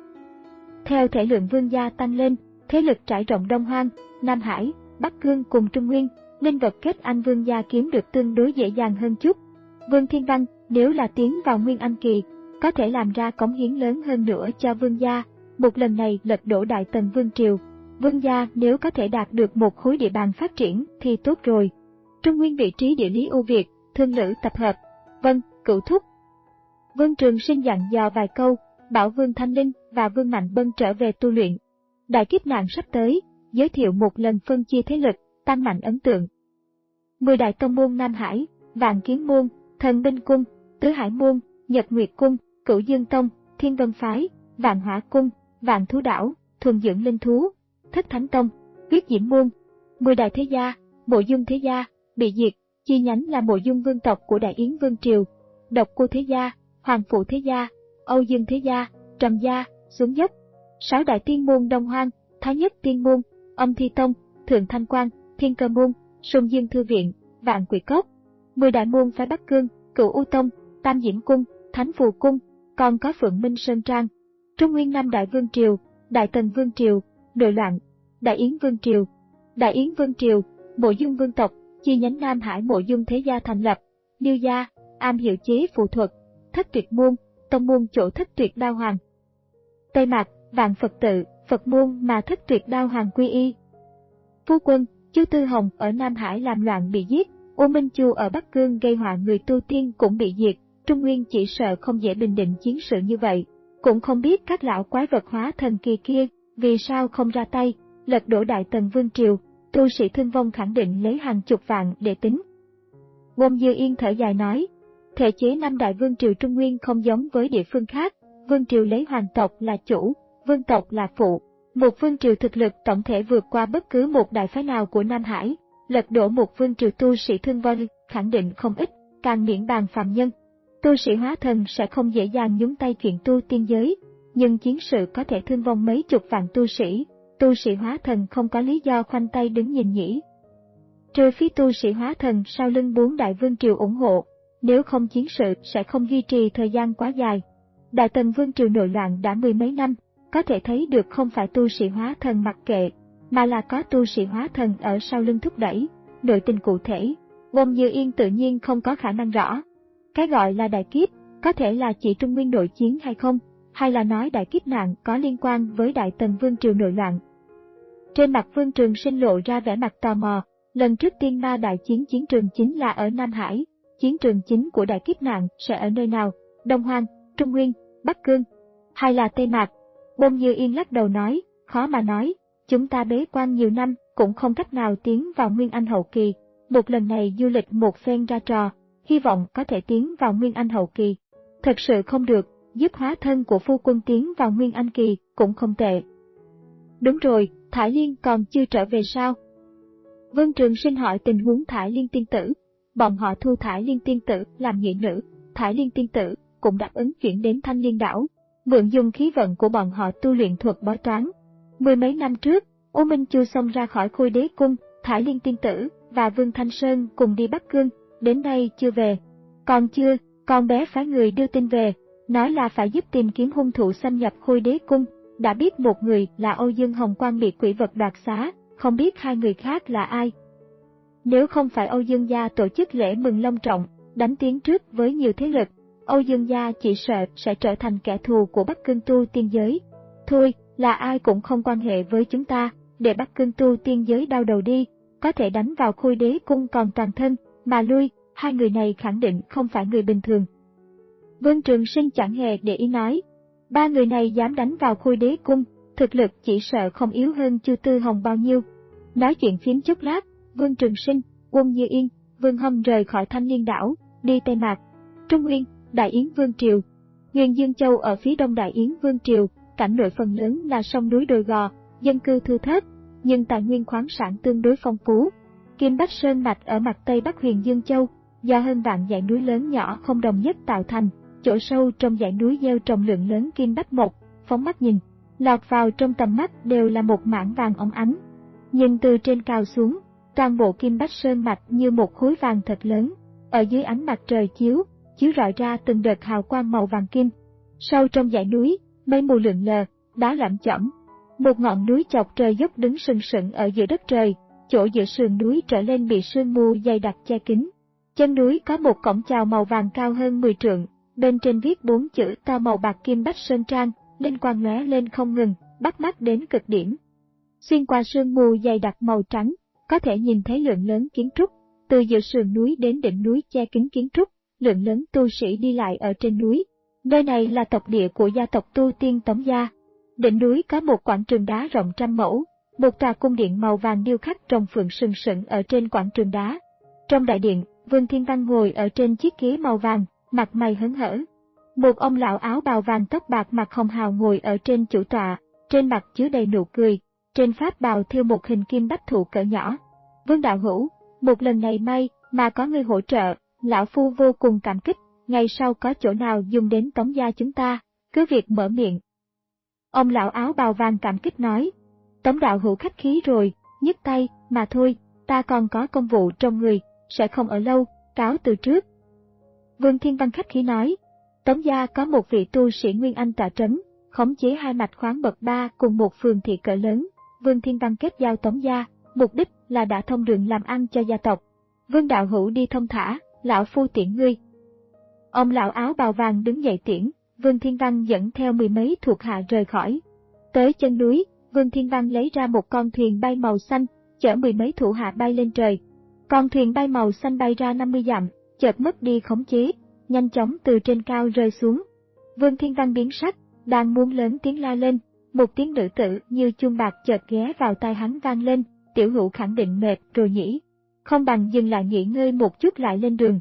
[SPEAKER 1] Theo thể lượng vương gia tăng lên, thế lực trải rộng Đông Hoang, Nam Hải, Bắc Cương cùng Trung Nguyên, linh vật kết anh vương gia kiếm được tương đối dễ dàng hơn chút. Vương Thiên Văn, nếu là tiến vào Nguyên Anh Kỳ, có thể làm ra cống hiến lớn hơn nữa cho vương gia, một lần này lật đổ Đại Tần Vương triều. Vương gia nếu có thể đạt được một khối địa bàn phát triển thì tốt rồi. Trung Nguyên vị trí địa lý ưu việt, thương lữ tập hợp. Vâng, cửu thúc. Vương Trường Sinh dặn dò vài câu, bảo Vương Thanh Linh và Vương Mạnh Bân trở về tu luyện. Đại kiếp nạn sắp tới, giới thiệu một lần phân chia thế lực, tăng mạnh ấn tượng. Mười đại tông môn Nam Hải, Vạn Kiếm môn, Thần Binh cung, Tứ Hải môn, Nhật Nguyệt cung, Cửu Dương tông, Thiên Vân phái, Vạn Hỏa cung, Vạn Thú đảo, thuần dưỡng linh thú, Thất Thánh tông, Huyết Diễm môn. Mười đại thế gia, Mộ Dung thế gia bị diệt, chi nhánh là Mộ Dung vương tộc của Đại Yến Vương triều, Độc Cô thế gia, Hoàng Phụ thế gia, Âu Dương thế gia, Trầm gia xuống dốc. Sáu đại tiên môn Đông Hoang, Thái Nhất tiên môn, Âm Thi tông, Thượng Thanh quan, Thiên Cơ môn, Sùng Dương thư viện, Vạn Quỷ cốc. Mười đại môn phái Bắc Cương, Cửu U tông, Tam Diễm cung, Thánh Phù cung, còn có Phượng Minh Sơn trang. Trung Nguyên năm đại vương triều, Đại Tần Vương triều, nội loạn. Đại Yến Vương triều, Đại Yến Vương triều, Mộ Dung vương tộc, chi nhánh Nam Hải Mộ Dung thế gia thành lập, Liêu gia, am hiểu chế phù thuật, Thất Tuyệt môn, tông môn chỗ Thất Tuyệt đao hoàng. Tây Mạc, Vạn Phật tự, Phật môn mà Thất Tuyệt đao hoàng quy y. Phu quân, Chu Tư Hồng ở Nam Hải làm loạn bị giết, U Minh Chu ở Bắc Cương gây họa người tu tiên cũng bị diệt, Trung Nguyên chỉ sợ không dễ bình định chiến sự như vậy, cũng không biết các lão quái vật hóa thần kỳ kia vì sao không ra tay, lật đổ Đại Tần Vương triều, tu sĩ thương vong khẳng định lấy hàng chục vạn để tính. Ngôn Dư Yên thở dài nói, thể chế năm đại vương triều Trung Nguyên không giống với địa phương khác, vương triều lấy hoàng tộc là chủ, vương tộc là phụ. Một vương triều thực lực tổng thể vượt qua bất cứ một đại phái nào của Nam Hải, lật đổ một vương triều tu sĩ thương vong khẳng định không ít, càng miễn bàn phàm nhân. Tu sĩ hóa thần sẽ không dễ dàng nhúng tay chuyện tu tiên giới, nhưng chiến sự có thể thương vong mấy chục vạn tu sĩ, tu sĩ hóa thần không có lý do khoanh tay đứng nhìn nhỉ. Trừ phi tu sĩ hóa thần sau lưng bốn đại vương triều ủng hộ, nếu không chiến sự sẽ không duy trì thời gian quá dài. Đại Tần Vương triều nội loạn đã mười mấy năm, có thể thấy được không phải tu sĩ hóa thần mặc kệ, mà là có tu sĩ hóa thần ở sau lưng thúc đẩy. Nội tình cụ thể, Ngôn Như Yên tự nhiên không có khả năng rõ. Cái gọi là đại kiếp, có thể là chỉ Trung Nguyên nội chiến hay không, hay là nói đại kiếp nạn có liên quan với Đại Tần Vương triều nội loạn. Trên mặt Vương Trường Sinh lộ ra vẻ mặt tò mò, lần trước tiên ma đại chiến chiến trường chính là ở Nam Hải, chiến trường chính của đại kiếp nạn sẽ ở nơi nào, Đông Hoang, Trung Nguyên, Bắc Cương, hay là Tây Mạc? Ngôn Như Yên lắc đầu nói, khó mà nói, chúng ta bế quan nhiều năm cũng không cách nào tiến vào Nguyên Anh hậu kỳ, một lần này du lịch một phen ra trò, hy vọng có thể tiến vào Nguyên Anh hậu kỳ. Thật sự không được, giúp hóa thân của phu quân tiến vào Nguyên Anh kỳ cũng không tệ. Đúng rồi, Thải Liên còn chưa trở về sao? Vương Trường Sinh hỏi tình huống Thải Liên tiên tử. Bọn họ thu Thải Liên tiên tử làm nghĩa nữ, Thải Liên tiên tử cũng đáp ứng chuyển đến Thanh Liên đảo, mượn dùng khí vận của bọn họ tu luyện thuật bói toán. Mười mấy năm trước, U Minh Chu xông ra khỏi Khôi Đế cung, Thải Liên tiên tử và Vương Thanh Sơn cùng đi Bắc Cương, đến nay chưa về. Còn chưa, con bé phái người đưa tin về, nói là phải giúp tìm kiếm hung thủ xâm nhập Khôi Đế cung, đã biết một người là Âu Dương Hồng Quang bị quỷ vật đoạt xá, không biết hai người khác là ai. Nếu không phải Âu Dương gia tổ chức lễ mừng long trọng, đánh tiếng trước với nhiều thế lực, Âu Dương gia chỉ sợ sẽ trở thành kẻ thù của Bắc Cương tu tiên giới. Thôi, là ai cũng không quan hệ với chúng ta, để Bắc Cương tu tiên giới đau đầu đi, có thể đánh vào Khôi Đế cung còn toàn thân, mà lui, hai người này khẳng định không phải người bình thường. Vương Trường Sinh chẳng hề để ý nói. Ba người này dám đánh vào Khôi Đế Cung, thực lực chỉ sợ không yếu hơn Chu Tư Hồng bao nhiêu. Nói chuyện phím chốc lát, Vương Trường Sinh, Quân Như Yên, Vương Hâm rời khỏi Thanh Liên đảo, đi Tây Mạc, Trung Nguyên, Đại Yến Vương Triều. Nguyên Dương Châu ở phía đông Đại Yến Vương Triều, cảnh nội phần lớn là sông núi đồi gò, dân cư thưa thớt, nhưng tài nguyên khoáng sản tương đối phong phú. Kim Bách Sơn mạch ở mặt tây bắc Huyền Dương Châu, do hơn vạn dãy núi lớn nhỏ không đồng nhất tạo thành, chỗ sâu trong dãy núi gieo trồng lượng lớn kim bách mộc, phóng mắt nhìn, lọt vào trong tầm mắt đều là một mảng vàng óng ánh. Nhưng từ trên cao xuống, toàn bộ Kim Bách Sơn mạch như một khối vàng thật lớn, ở dưới ánh mặt trời chiếu, chiếu rọi ra từng đợt hào quang màu vàng kim. Sâu trong dãy núi, mây mù lượn lờ, đá lởm chởm. Một ngọn núi chọc trời dốc đứng sừng sững ở giữa đất trời, chỗ giữa sườn núi trở lên bị sương mù dày đặc che kín. Chân núi có một cổng chào màu vàng cao hơn mười trượng, bên trên viết bốn chữ to màu bạc Kim Bách Sơn Trang, linh quang lóe lên không ngừng, bắt mắt đến cực điểm. Xuyên qua sương mù dày đặc màu trắng, có thể nhìn thấy lượng lớn kiến trúc, từ giữa sườn núi đến đỉnh núi che kín kiến trúc, lượng lớn tu sĩ đi lại ở trên núi. Nơi này là tộc địa của gia tộc tu tiên Tống gia. Đỉnh núi có một quảng trường đá rộng trăm mẫu, một tòa cung điện màu vàng điêu khắc rồng phượng sừng sững ở trên quảng trường đá. Trong đại điện, Vương Thiên Văn ngồi ở trên chiếc ghế màu vàng, mặt mày hớn hở. Một ông lão áo bào vàng tóc bạc mặt hồng hào ngồi ở trên chủ tọa, trên mặt chứa đầy nụ cười, trên pháp bào thêu một hình kim bách thụ cỡ nhỏ. Vương đạo hữu, một lần này may mà có người hỗ trợ, lão phu vô cùng cảm kích, ngày sau có chỗ nào dùng đến Tống gia chúng ta, cứ việc mở miệng. Ông lão áo bào vàng cảm kích nói, Tống đạo hữu khách khí rồi, nhấc tay, mà thôi, ta còn có công vụ trong người, sẽ không ở lâu, cáo từ trước. Vương Thiên Văn khách khí nói, Tống gia có một vị tu sĩ Nguyên Anh tọa trấn, khống chế hai mạch khoáng bậc ba cùng một phường thị cỡ lớn. Vương Thiên Văn kết giao Tống gia, mục đích là đã thông đường làm ăn cho gia tộc. Vương đạo hữu đi thông thả, lão phu tiễn ngươi. Ông lão áo bào vàng đứng dậy tiễn, Vương Thiên Văn dẫn theo mười mấy thuộc hạ rời khỏi. Tới chân núi, Vương Thiên Văn lấy ra một con thuyền bay màu xanh, chở mười mấy thủ hạ bay lên trời. Con thuyền bay màu xanh bay ra năm mươi dặm, chợt mất đi khống chế, nhanh chóng từ trên cao rơi xuống. Vương Thiên Văn biến sắc, đang muốn lớn tiếng la lên, một tiếng nữ tử như chuông bạc chợt ghé vào tai hắn vang lên, tiểu hữu khẳng định mệt rồi nhỉ, không bằng dừng lại nghỉ ngơi một chút lại lên đường.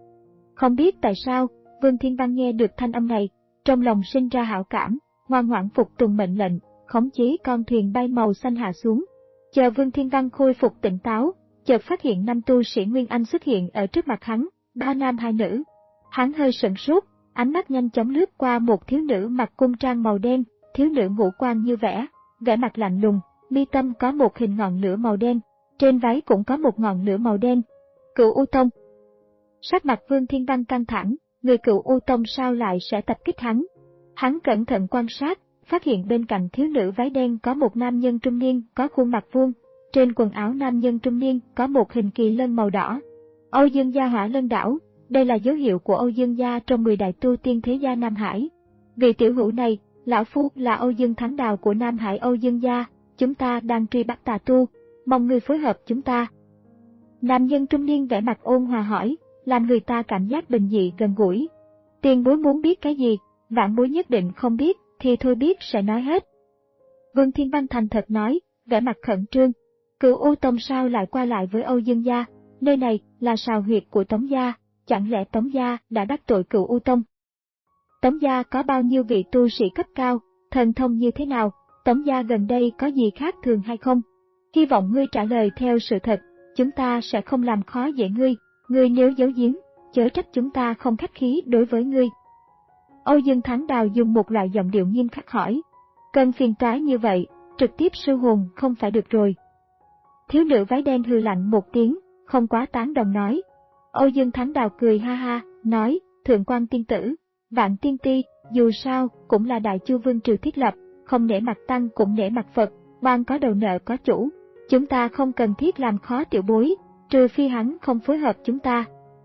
[SPEAKER 1] Không biết tại sao, Vương Thiên Văn nghe được thanh âm này, trong lòng sinh ra hảo cảm, ngoan ngoãn phục tùng mệnh lệnh, khống chế con thuyền bay màu xanh hạ xuống. Chờ Vương Thiên Văn khôi phục tỉnh táo, chợt phát hiện năm tu sĩ Nguyên Anh xuất hiện ở trước mặt hắn, ba nam hai nữ. Hắn hơi sửng sốt, ánh mắt nhanh chóng lướt qua một thiếu nữ mặc cung trang màu đen, thiếu nữ ngũ quan như vẽ, vẻ mặt lạnh lùng, mi tâm có một hình ngọn lửa màu đen, trên váy cũng có một ngọn lửa màu đen. Cửu U Tông. Sắc mặt Vương Thiên Văn căng thẳng, người Cửu U Tông sao lại sẽ tập kích hắn? Hắn cẩn thận quan sát, phát hiện bên cạnh thiếu nữ váy đen có một nam nhân trung niên có khuôn mặt vuông, trên quần áo nam nhân trung niên có một hình kỳ lân màu đỏ. Âu Dương gia Hỏa Lân Đảo, đây là dấu hiệu của Âu Dương gia trong mười đại tu tiên thế gia Nam Hải. Vị tiểu hữu này, lão phu là Âu Dương Thắng Đào của Nam Hải Âu Dương gia, chúng ta đang truy bắt tà tu, mong người phối hợp chúng ta. Nam nhân trung niên vẻ mặt ôn hòa hỏi, làm người ta cảm giác bình dị gần gũi. Tiền bối muốn biết cái gì, vãn bối nhất định không biết, thì thôi biết sẽ nói hết. Vương Thiên Văn thành thật nói, vẻ mặt khẩn trương. Cửu U Tông sao lại qua lại với Âu Dương gia, nơi này là sào huyệt của Tống gia, chẳng lẽ Tống gia đã đắc tội Cửu U Tông? Tống gia có bao nhiêu vị tu sĩ cấp cao, thần thông như thế nào, Tống gia gần đây có gì khác thường hay không? Hy vọng ngươi trả lời theo sự thật, chúng ta sẽ không làm khó dễ ngươi, ngươi nếu giấu giếm, chớ trách chúng ta không khách khí đối với ngươi. Âu Dương Thắng Đào dùng một loại giọng điệu nghiêm khắc hỏi, cần phiền toái như vậy, trực tiếp sư hồn không phải được rồi. Thiếu nữ váy đen hừ lạnh một tiếng, không quá tán đồng nói. Âu Dương Thắng Đào cười ha ha, nói, thượng quan tiên tử, Vạn Tiên Ti, dù sao, cũng là đại chu vương triều thiết lập, không nể mặt tăng cũng nể mặt Phật, oan có đầu nợ có chủ. Chúng ta không cần thiết làm khó tiểu bối, trừ phi hắn không phối hợp chúng ta.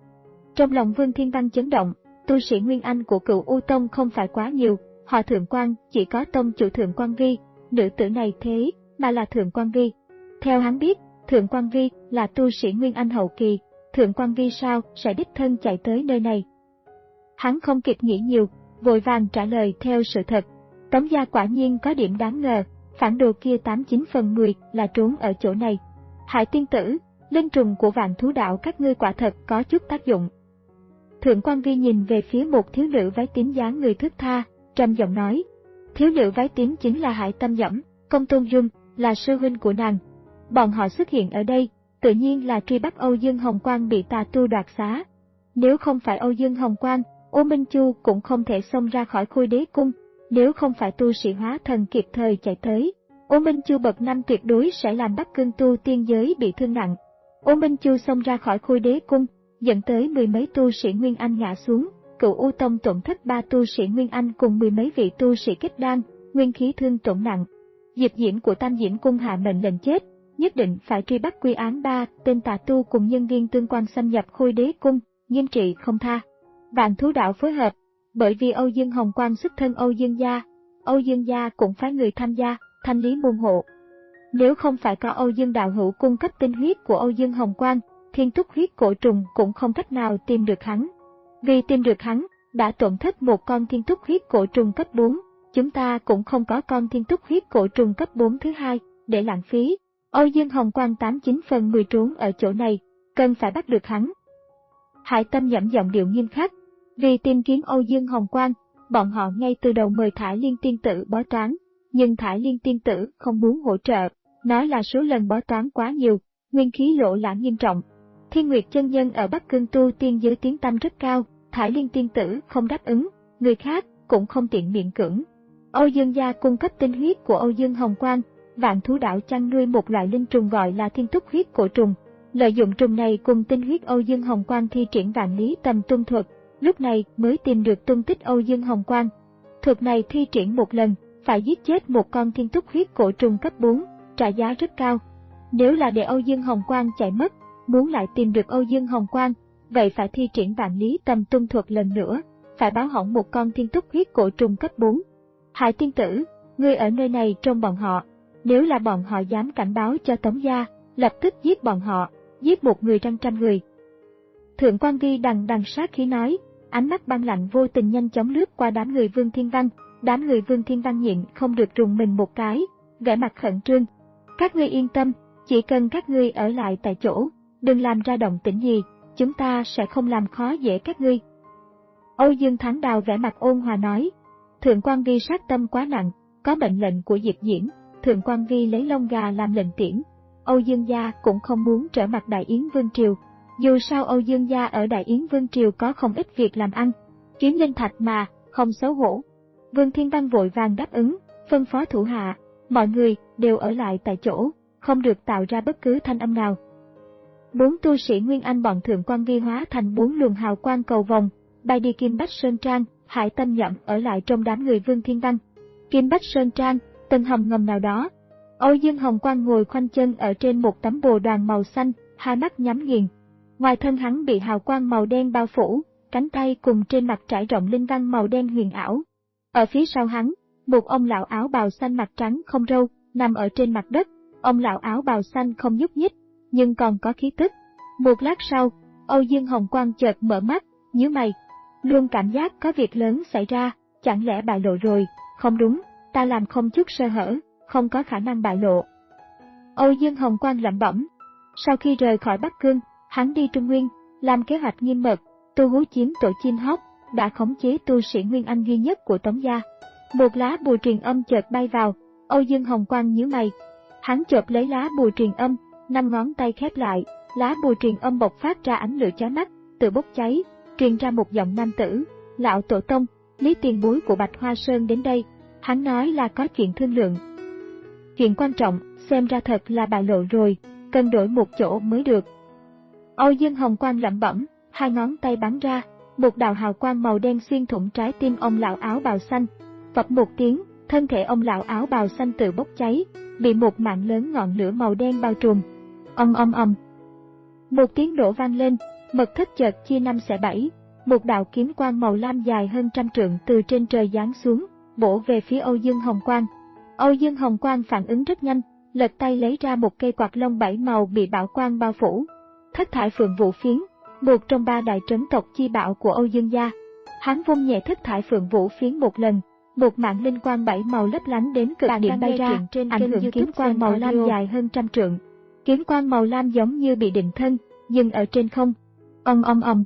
[SPEAKER 1] Trong lòng Vương Thiên Văn chấn động, tu sĩ Nguyên Anh của Cửu U Tông không phải quá nhiều, họ Thượng Quan chỉ có tông chủ Thượng Quan Vi, nữ tử này thế mà là Thượng Quan Vi. Theo hắn biết, Thượng Quan Vi là tu sĩ Nguyên Anh hậu kỳ, Thượng Quan Vi sao sẽ đích thân chạy tới nơi này. Hắn không kịp nghĩ nhiều, vội vàng trả lời theo sự thật. Tống gia quả nhiên có điểm đáng ngờ, phản đồ kia tám chín phần mười là trốn ở chỗ này. Hải tiên tử, linh trùng của Vạn Thú Đạo các ngươi quả thật có chút tác dụng. Thượng quan Vi nhìn về phía một thiếu nữ váy tím dáng người thướt tha, trầm giọng nói. Thiếu nữ váy tím chính là Hải Tâm Dẫm, Công Tôn Dung, là sư huynh của nàng. Bọn họ xuất hiện ở đây, tự nhiên là truy bắt Âu Dương Hồng Quang bị tà tu đoạt xá. Nếu không phải Âu Dương Hồng Quang, Ô Minh Chu cũng không thể xông ra khỏi Khôi Đế Cung. Nếu không phải tu sĩ hóa thần kịp thời chạy tới, Ô Minh Chu bậc năm tuyệt đối sẽ làm Bắc Cương tu tiên giới bị thương nặng. Ô Minh Chu xông ra khỏi Khôi Đế Cung, dẫn tới mười mấy tu sĩ Nguyên Anh ngã xuống, Cựu U Tông tổn thất ba tu sĩ Nguyên Anh cùng mười mấy vị tu sĩ kết đan, nguyên khí thương tổn nặng. Diệp Diễm của Tam Diễm Cung hạ mệnh lệnh chết, nhất định phải truy bắt quy án ba tên tà tu cùng nhân viên tương quan xâm nhập Khôi Đế Cung, nghiêm trị không tha. Vạn Thú Đạo phối hợp, bởi vì Âu Dương Hồng Quang xuất thân Âu Dương gia, Âu Dương gia cũng phái người tham gia, thanh lý môn hộ. Nếu không phải có Âu Dương đạo hữu cung cấp tinh huyết của Âu Dương Hồng Quang, Thiên Túc huyết cổ trùng cũng không cách nào tìm được hắn. Vì tìm được hắn, đã tổn thất một con Thiên Túc huyết cổ trùng cấp bốn, chúng ta cũng không có con Thiên Túc huyết cổ trùng cấp bốn thứ hai, để lãng phí. Âu Dương Hồng Quang tám chín phần mười trốn ở chỗ này, cần phải bắt được hắn. Hải Tâm Dẫm giọng điệu nghiêm khắc. Vì tìm kiếm Âu Dương Hồng Quang, bọn họ ngay từ đầu mời Thải Liên tiên tử bói toán, nhưng Thải Liên tiên tử không muốn hỗ trợ, nói là số lần bói toán quá nhiều, nguyên khí lộ lãng nghiêm trọng. Thiên Nguyệt chân nhân ở Bắc Cương tu tiên giới tiếng tăm rất cao, Thải Liên tiên tử không đáp ứng, người khác cũng không tiện miễn cưỡng. Âu Dương gia cung cấp tinh huyết của Âu Dương Hồng Quang, Vạn Thú Đạo chăn nuôi một loại linh trùng gọi là Thiên Túc huyết cổ trùng, lợi dụng trùng này cùng tinh huyết Âu Dương Hồng Quang thi triển Vạn Lý Tầm Tung thuật. Lúc này mới tìm được tung tích Âu Dương Hồng Quang. Thuật này thi triển một lần, phải giết chết một con Thiên Túc huyết cổ trùng cấp bốn, trả giá rất cao. Nếu là để Âu Dương Hồng Quang chạy mất, muốn lại tìm được Âu Dương Hồng Quang, vậy phải thi triển Vạn Lý Tầm Tung thuật lần nữa, phải báo hỏng một con Thiên Túc huyết cổ trùng cấp bốn. Hải tiên tử, ngươi ở nơi này trông bọn họ, nếu là bọn họ dám cảnh báo cho Tống gia, lập tức giết bọn họ, giết một người trăm trăm người. Thượng quan Vi đằng đằng sát khí nói. Ánh mắt băng lạnh vô tình nhanh chóng lướt qua đám người Vương Thiên Văn, đám người Vương Thiên Văn nhịn không được rùng mình một cái, vẻ mặt khẩn trương. Các ngươi yên tâm, chỉ cần các ngươi ở lại tại chỗ, đừng làm ra động tĩnh gì, chúng ta sẽ không làm khó dễ các ngươi. Âu Dương Thắng Đào vẻ mặt ôn hòa nói. Thượng quan Vi sát tâm quá nặng, có mệnh lệnh của Diệp Diễm, Thượng quan Vi lấy lông gà làm lệnh tiễn. Âu Dương gia cũng không muốn trở mặt Đại Yến Vương Triều. Dù sao Âu Dương gia ở Đại Yến Vương Triều có không ít việc làm ăn, kiếm linh thạch mà, không xấu hổ. Vương Thiên Văn vội vàng đáp ứng, phân phó thủ hạ, mọi người đều ở lại tại chỗ, không được tạo ra bất cứ thanh âm nào. Bốn tu sĩ Nguyên Anh bọn Thượng quan Vi hóa thành bốn luồng hào quang cầu vòng, bay đi Kim Bách Sơn Trang, Hải Tâm Dẫm ở lại trong đám người Vương Thiên Văn. Kim Bách Sơn Trang, tầng hầm ngầm nào đó. Âu Dương Hồng Quang ngồi khoanh chân ở trên một tấm bồ đoàn màu xanh, hai mắt nhắm nghiền. Ngoài thân hắn bị hào quang màu đen bao phủ, cánh tay cùng trên mặt trải rộng linh văn màu đen huyền ảo. Ở phía sau hắn, một ông lão áo bào xanh mặt trắng không râu, nằm ở trên mặt đất. Ông lão áo bào xanh không nhúc nhích, nhưng còn có khí tức. Một lát sau, Âu Dương Hồng Quang chợt mở mắt, nhíu mày. Luôn cảm giác có việc lớn xảy ra, chẳng lẽ bại lộ rồi? Không đúng, ta làm không chút sơ hở, không có khả năng bại lộ. Âu Dương Hồng Quang lẩm bẩm. Sau khi rời khỏi Bắc Cương, hắn đi Trung Nguyên, làm kế hoạch nghiêm mật, tu hú chiếm tổ chim hót, đã khống chế tu sĩ Nguyên Anh duy nhất của Tống gia. Một lá bùa truyền âm chợt bay vào, Âu Dương Hồng Quang nhíu mày. Hắn chộp lấy lá bùa truyền âm, năm ngón tay khép lại, lá bùa truyền âm bộc phát ra ánh lửa chói mắt, tự bốc cháy, truyền ra một giọng nam tử, lão tổ tông, Lý tiền bối của Bạch Hoa Sơn đến đây. Hắn nói là có chuyện thương lượng. Chuyện quan trọng, xem ra thật là bại lộ rồi, cần đổi một chỗ mới được. Âu Dương Hồng Quang lẩm bẩm, hai ngón tay bắn ra, một đạo hào quang màu đen xuyên thủng trái tim ông lão áo bào xanh. Phập một tiếng, thân thể ông lão áo bào xanh tự bốc cháy, bị một mạng lớn ngọn lửa màu đen bao trùm. Ong ong ong. Một tiếng nổ vang lên, mật thất chợt chia năm xẻ bảy, một đạo kiếm quang màu lam dài hơn trăm trượng từ trên trời giáng xuống, bổ về phía Âu Dương Hồng Quang. Âu Dương Hồng Quang phản ứng rất nhanh, lật tay lấy ra một cây quạt lông bảy màu bị bảo quang bao phủ. Thất thải phượng vũ phiến, một trong ba đại trấn tộc chi bảo của Âu Dương gia. Hắn vung nhẹ thất thải phượng vũ phiến một lần, một mạng linh quang bảy màu lấp lánh đến cực điểm bay ra, trên ảnh hưởng kiếm quang màu lam dài hơn trăm trượng. Kiếm quang màu lam giống như bị định thân, dừng ở trên không. Ầm ầm ầm.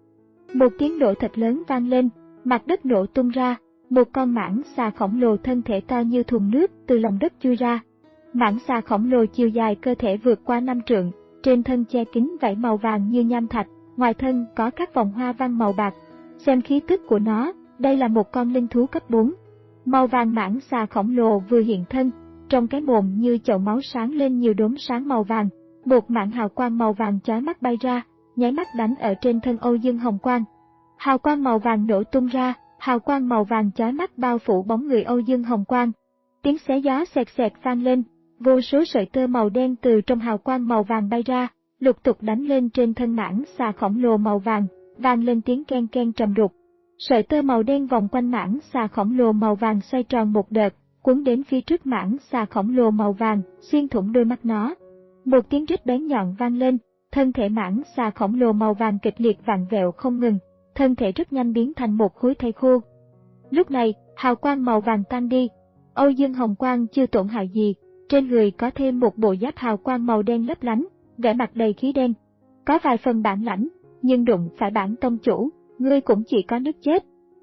[SPEAKER 1] Một tiếng nổ thật lớn vang lên, mặt đất nổ tung ra, một con mãng xà khổng lồ thân thể to như thùng nước từ lòng đất chui ra. Mãng xà khổng lồ chiều dài cơ thể vượt qua năm trượng, trên thân che kín vảy màu vàng như nham thạch, ngoài thân có các vòng hoa văn màu bạc. Xem khí tức của nó, đây là một con linh thú cấp bốn. Màu vàng mãng xà khổng lồ vừa hiện thân, trong cái mồm như chậu máu sáng lên nhiều đốm sáng màu vàng, một mảng hào quang màu vàng chói mắt bay ra, nháy mắt đánh ở trên thân Âu Dương Hồng Quang. Hào quang màu vàng nổ tung ra, hào quang màu vàng chói mắt bao phủ bóng người Âu Dương Hồng Quang. Tiếng xé gió xẹt xẹt vang lên, vô số sợi tơ màu đen từ trong hào quang màu vàng bay ra, lục tục đánh lên trên thân mãng xà khổng lồ màu vàng, vang lên tiếng ken ken trầm đục. Sợi tơ màu đen vòng quanh mãng xà khổng lồ màu vàng xoay tròn một đợt, cuốn đến phía trước mãng xà khổng lồ màu vàng, xuyên thủng đôi mắt nó. Một tiếng rít bén nhọn vang lên, thân thể mãng xà khổng lồ màu vàng kịch liệt vặn vẹo không ngừng, thân thể rất nhanh biến thành một khối thây khô. Lúc này, hào quang màu vàng tan đi, Âu Dương Hồng Quang chưa tổn hại gì, trên người có thêm một bộ giáp hào quang màu đen lấp lánh, vẻ mặt đầy khí đen. Có vài phần bản lãnh, nhưng đụng phải bản tông chủ, ngươi cũng chỉ có nước chết.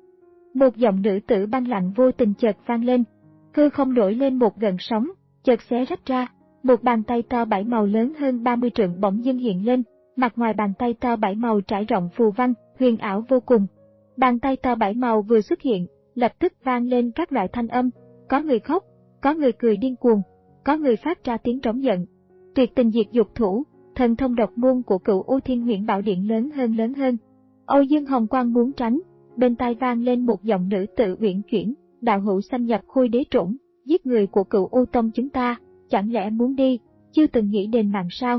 [SPEAKER 1] Một giọng nữ tử băng lạnh vô tình chợt vang lên, hư không nổi lên một gợn sóng, chợt xé rách ra, một bàn tay to bảy màu lớn hơn ba mươi trượng bỗng dưng hiện lên, mặt ngoài bàn tay to bảy màu trải rộng phù văn, huyền ảo vô cùng. Bàn tay to bảy màu vừa xuất hiện, lập tức vang lên các loại thanh âm, có người khóc, có người cười điên cuồng, có người phát ra tiếng trống giận. Tuyệt tình diệt dục thủ, thần thông độc môn của Cửu U Thiên Huyễn Bảo Điện lớn hơn lớn hơn. Âu Dương Hồng Quang muốn tránh, bên tai vang lên một giọng nữ tự uyển chuyển, đạo hữu xâm nhập Khôi Đế Trũng, giết người của Cửu U Tông chúng ta, chẳng lẽ muốn đi, chưa từng nghĩ đến mạng sao?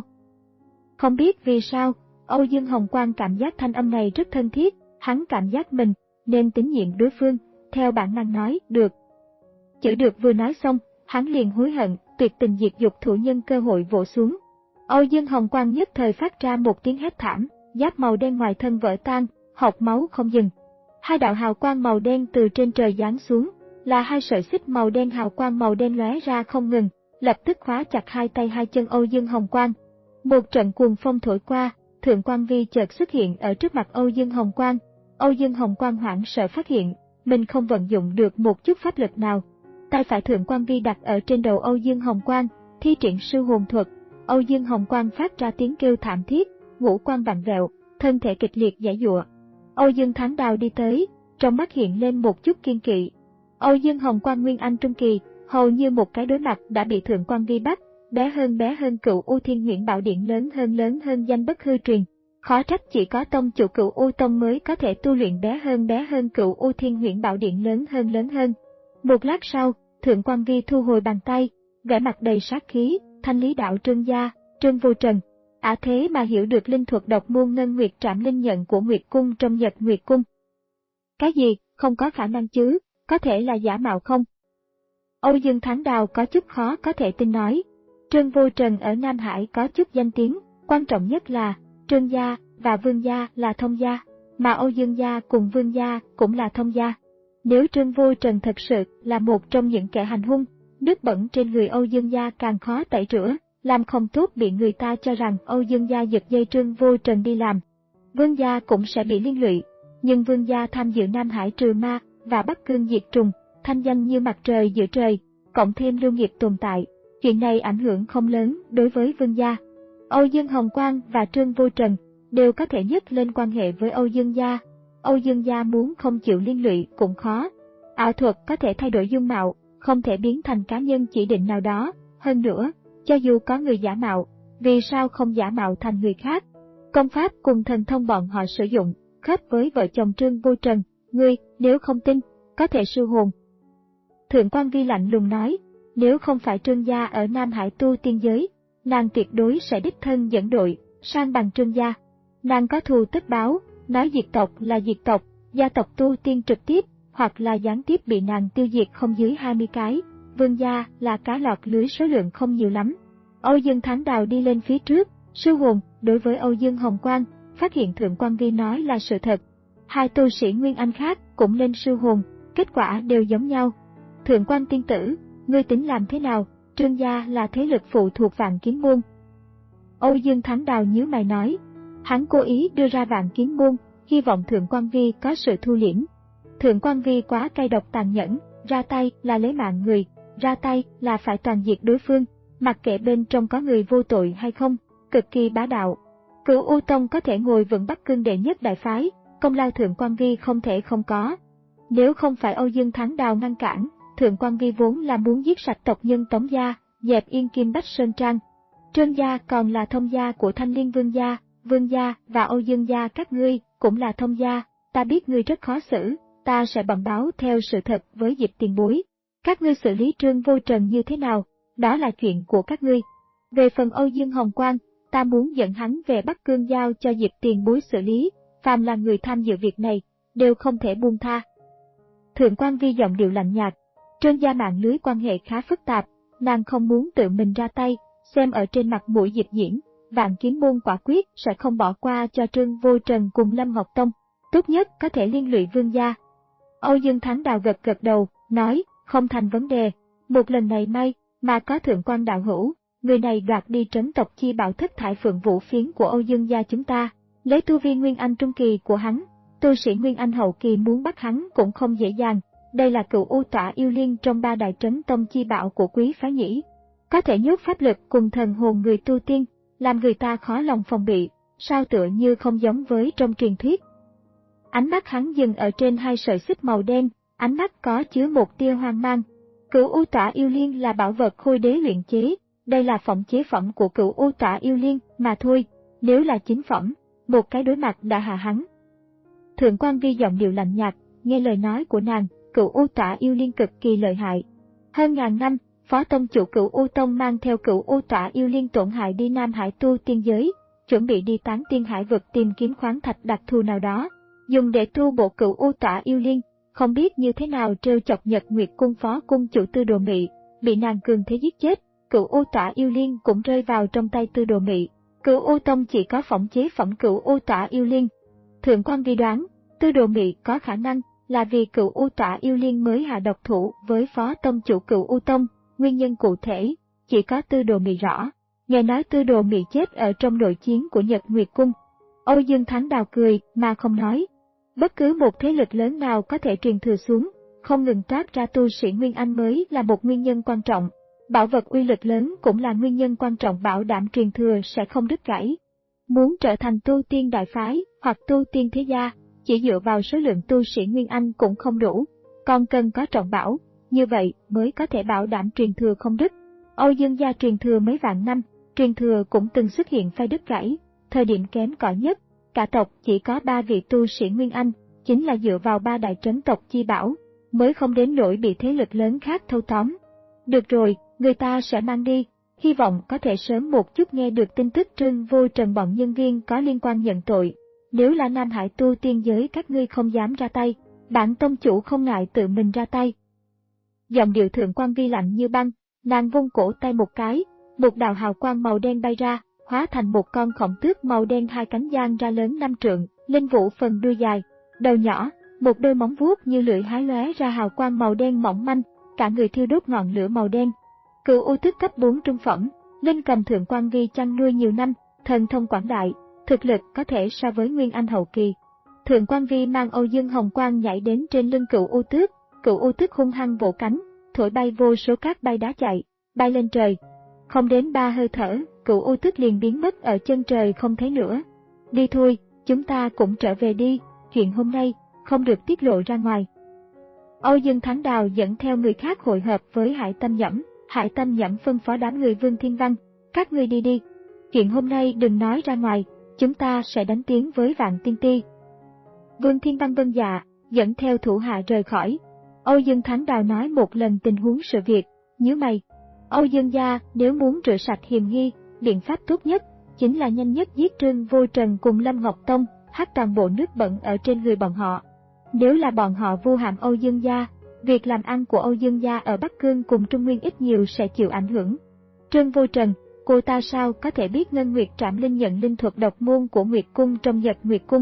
[SPEAKER 1] Không biết vì sao, Âu Dương Hồng Quang cảm giác thanh âm này rất thân thiết, hắn cảm giác mình nên tín nhiệm đối phương, theo bản năng nói, được. Chữ được vừa nói xong, hắn liền hối hận, tuyệt tình diệt dục thủ nhân cơ hội vỗ xuống. Âu Dương Hồng Quang nhất thời phát ra một tiếng hét thảm, giáp màu đen ngoài thân vỡ tan, hộc máu không dừng. Hai đạo hào quang màu đen từ trên trời giáng xuống, là hai sợi xích màu đen hào quang màu đen lóe ra không ngừng, lập tức khóa chặt hai tay hai chân Âu Dương Hồng Quang. Một trận cuồng phong thổi qua, Thượng Quan Vi chợt xuất hiện ở trước mặt Âu Dương Hồng Quang. Âu Dương Hồng Quang hoảng sợ phát hiện, mình không vận dụng được một chút pháp lực nào. Tay phải Thượng Quan Vi đặt ở trên đầu Âu Dương Hồng Quang, thi triển sư hồn thuật. Âu Dương Hồng Quang phát ra tiếng kêu thảm thiết, ngũ quan vặn vẹo, thân thể kịch liệt giãy giụa. Âu Dương Thắng Đào đi tới, trong mắt hiện lên một chút kiên kỵ. Âu Dương Hồng Quang nguyên anh trung kỳ, hầu như một cái đối mặt đã bị Thượng Quan Vi bắt, bé hơn bé hơn Cửu U Thiên Huyễn Bảo Điện lớn hơn lớn hơn danh bất hư truyền. Khó trách chỉ có tông chủ Cửu U Tông mới có thể tu luyện bé hơn bé hơn Cửu U Thiên Huyễn Bảo Điện lớn hơn lớn hơn. Một lát sau, Thượng Quan Vi thu hồi bàn tay, vẻ mặt đầy sát khí, Thanh Lý đạo Trương gia, Trương Vô Trần. Ả thế mà hiểu được linh thuật độc môn Ngân Nguyệt Trảm Linh Nhận của Nguyệt Cung trong Nhật Nguyệt Cung. Cái gì, không có khả năng chứ, có thể là giả mạo không? Âu Dương Thắng Đào có chút khó có thể tin nói. Trương Vô Trần ở Nam Hải có chút danh tiếng, quan trọng nhất là Trương gia và Vương gia là thông gia, mà Âu Dương gia cùng Vương gia cũng là thông gia. Nếu Trương Vô Trần thật sự là một trong những kẻ hành hung, nước bẩn trên người Âu Dương gia càng khó tẩy rửa, làm không tốt bị người ta cho rằng Âu Dương gia giật dây Trương Vô Trần đi làm. Vương gia cũng sẽ bị liên lụy, nhưng Vương gia tham dự Nam Hải trừ ma và Bắc Cương diệt trùng, thanh danh như mặt trời giữa trời, cộng thêm lưu nghiệp tồn tại, chuyện này ảnh hưởng không lớn đối với Vương gia. Âu Dương Hồng Quang và Trương Vô Trần đều có thể nhấc lên quan hệ với Âu Dương gia. Âu Dương gia muốn không chịu liên lụy cũng khó. Ảo thuật có thể thay đổi dung mạo, không thể biến thành cá nhân chỉ định nào đó. Hơn nữa, cho dù có người giả mạo, vì sao không giả mạo thành người khác? Công pháp cùng thần thông bọn họ sử dụng, khớp với vợ chồng Trương Vô Trần. Ngươi, nếu không tin, có thể sư hồn. Thượng Quan Vi lạnh lùng nói, nếu không phải Trương gia ở Nam Hải tu tiên giới, nàng tuyệt đối sẽ đích thân dẫn đội, sang bằng Trương gia. Nàng có thù tất báo, nói diệt tộc là diệt tộc, gia tộc tu tiên trực tiếp, hoặc là gián tiếp bị nàng tiêu diệt không dưới hai mươi cái. Vương gia là cá lọt lưới số lượng không nhiều lắm. Âu Dương Thắng Đào đi lên phía trước, sư hồn, đối với Âu Dương Hồng Quang, phát hiện Thượng Quan Vi nói là sự thật. Hai tu sĩ Nguyên Anh khác cũng lên sư hồn, kết quả đều giống nhau. Thượng quan tiên tử, ngươi tính làm thế nào? Trương gia là thế lực phụ thuộc Vạn Kiếm môn. Âu Dương Thắng Đào nhíu mày nói, hắn cố ý đưa ra Vạn Kiếm môn, hy vọng Thượng quan Vi có sự thu liễm. Thượng quan Vi quá cay độc tàn nhẫn, ra tay là lấy mạng người, ra tay là phải toàn diệt đối phương, mặc kệ bên trong có người vô tội hay không, cực kỳ bá đạo. Cửu U Tông có thể ngồi vững Bắc Cương đệ nhất đại phái, công lao Thượng quan Vi không thể không có. Nếu không phải Âu Dương Thắng Đào ngăn cản, Thượng quan Vi vốn là muốn giết sạch tộc nhân Tống gia, dẹp yên Kim Bách Sơn Trang. Trương gia còn là thông gia của Thanh Liên Vương gia, Vương gia và Âu Dương gia các ngươi cũng là thông gia, ta biết ngươi rất khó xử, ta sẽ bẩm báo theo sự thật với Diệp tiền bối. Các ngươi xử lý Trương Vô Trần như thế nào, đó là chuyện của các ngươi. Về phần Âu Dương Hồng Quang, ta muốn dẫn hắn về Bắc Cương giao cho Diệp tiền bối xử lý, phàm là người tham dự việc này, đều không thể buông tha. Thượng quan Vi giọng điệu lạnh nhạt, Trương gia mạng lưới quan hệ khá phức tạp, nàng không muốn tự mình ra tay, xem ở trên mặt mũi Diệp Diễn, Vạn Kiếm môn quả quyết sẽ không bỏ qua cho Trương Vô Trần cùng Lâm Ngọc Tông, tốt nhất có thể liên lụy Vương gia. Âu Dương Thắng Đào gật gật đầu, nói, không thành vấn đề, một lần này may mà có Thượng quan đạo hữu, người này đoạt đi trấn tộc chi bảo Thất Thải Phượng Vũ phiến của Âu Dương gia chúng ta, lấy tu vi Nguyên Anh trung kỳ của hắn, tu sĩ Nguyên Anh hậu kỳ muốn bắt hắn cũng không dễ dàng. Đây là Cửu U Tỏa Yêu Liên trong ba đại trấn tông chi bảo của quý phái nhĩ, có thể nhốt pháp lực cùng thần hồn người tu tiên, làm người ta khó lòng phòng bị, sao tựa như không giống với trong truyền thuyết. Ánh mắt hắn dừng ở trên hai sợi xích màu đen, ánh mắt có chứa một tia hoang mang. Cửu U Tỏa Yêu Liên là bảo vật Khôi Đế luyện chế, đây là phẩm chế phẩm của Cửu U Tỏa Yêu Liên mà thôi, nếu là chính phẩm, một cái đối mặt đã hạ hắn. Thượng quan Vi giọng điệu lạnh nhạt, nghe lời nói của nàng, Cửu U Tỏa Yêu Liên cực kỳ lợi hại. Hơn ngàn năm, Phó tông chủ Cửu U Tông mang theo Cửu U Tỏa Yêu Liên tổn hại đi Nam Hải tu tiên giới, chuẩn bị đi tán tiên hải vực tìm kiếm khoáng thạch đặc thù nào đó, dùng để tu bộ Cửu U Tỏa Yêu Liên, không biết như thế nào trêu chọc Nhật Nguyệt cung phó cung chủ Tư Đồ Mị, bị nàng cường thế giết chết, Cửu U Tỏa Yêu Liên cũng rơi vào trong tay Tư Đồ Mị. Cửu U Tông chỉ có phỏng chế phẩm Cửu U Tỏa Yêu Liên. Thượng quan Vi đoán, Tư Đồ Mị có khả năng là vì Cửu U Tỏa Yêu Liên mới hạ độc thủ với phó tông chủ Cửu U Tông, nguyên nhân cụ thể chỉ có Tư Đồ Mị rõ. Nghe nói Tư Đồ Mị chết ở trong nội chiến của Nhật Nguyệt cung. Âu Dương Thắng Đào cười mà không nói. Bất cứ một thế lực lớn nào có thể truyền thừa xuống, không ngừng toát ra tu sĩ Nguyên Anh mới là một nguyên nhân quan trọng. Bảo vật uy lực lớn cũng là nguyên nhân quan trọng bảo đảm truyền thừa sẽ không đứt gãy. Muốn trở thành tu tiên đại phái hoặc tu tiên thế gia, chỉ dựa vào số lượng tu sĩ Nguyên Anh cũng không đủ, còn cần có trọng bảo, như vậy mới có thể bảo đảm truyền thừa không đứt. Âu Dương gia truyền thừa mấy vạn năm, truyền thừa cũng từng xuất hiện phai đứt gãy, thời điểm kém cỏi nhất, cả tộc chỉ có ba vị tu sĩ Nguyên Anh, chính là dựa vào ba đại trấn tộc chi bảo, mới không đến nỗi bị thế lực lớn khác thâu tóm. Được rồi, người ta sẽ mang đi, hy vọng có thể sớm một chút nghe được tin tức Trương Vô Trần bọn nhân viên có liên quan nhận tội. Nếu là Nam Hải tu tiên giới các ngươi không dám ra tay, bản tông chủ không ngại tự mình ra tay. Giọng điệu Thượng quan Vi lạnh như băng, nàng vung cổ tay một cái, một đạo hào quang màu đen bay ra, hóa thành một con khổng tước màu đen hai cánh dang ra lớn năm trượng, linh vũ phần đuôi dài, đầu nhỏ, một đôi móng vuốt như lưỡi hái lóe ra hào quang màu đen mỏng manh, cả người thiêu đốt ngọn lửa màu đen. Cửu U Tước cấp bốn trung phẩm, linh cầm Thượng quan Vi chăn nuôi nhiều năm, thần thông quảng đại, thực lực có thể so với Nguyên Anh hậu kỳ. Thượng quan Vi mang Âu Dương Hồng Quang nhảy đến trên lưng Cửu U Tước, Cửu U Tước hung hăng vỗ cánh, thổi bay vô số cát bay đá chạy, bay lên trời. Không đến ba hơi thở, Cửu U Tước liền biến mất ở chân trời không thấy nữa. Đi thôi, chúng ta cũng trở về đi, chuyện hôm nay không được tiết lộ ra ngoài. Âu Dương Thắng Đào dẫn theo người khác hội hợp với Hải Tâm Nhẫm, Hải Tâm Nhẫm phân phó đám người Vương Thiên Văn, các ngươi đi đi. Chuyện hôm nay đừng nói ra ngoài, chúng ta sẽ đánh tiếng với Vạn Tiên Ti. Vương Thiên Văn vâng dạ, dẫn theo thủ hạ rời khỏi. Âu Dương Thắng Đào nói một lần tình huống sự việc, nhíu mày. Âu Dương gia nếu muốn rửa sạch hiềm nghi, biện pháp tốt nhất chính là nhanh nhất giết Trương Vô Trần cùng Lâm Ngọc Tông, hắt toàn bộ nước bẩn ở trên người bọn họ. Nếu là bọn họ vu hãm Âu Dương gia, việc làm ăn của Âu Dương gia ở Bắc Cương cùng Trung Nguyên ít nhiều sẽ chịu ảnh hưởng. Trương Vô Trần, cô ta sao có thể biết Ngân Nguyệt Trảm Linh nhận linh thuật độc môn của Nguyệt cung trong Nhật Nguyệt cung?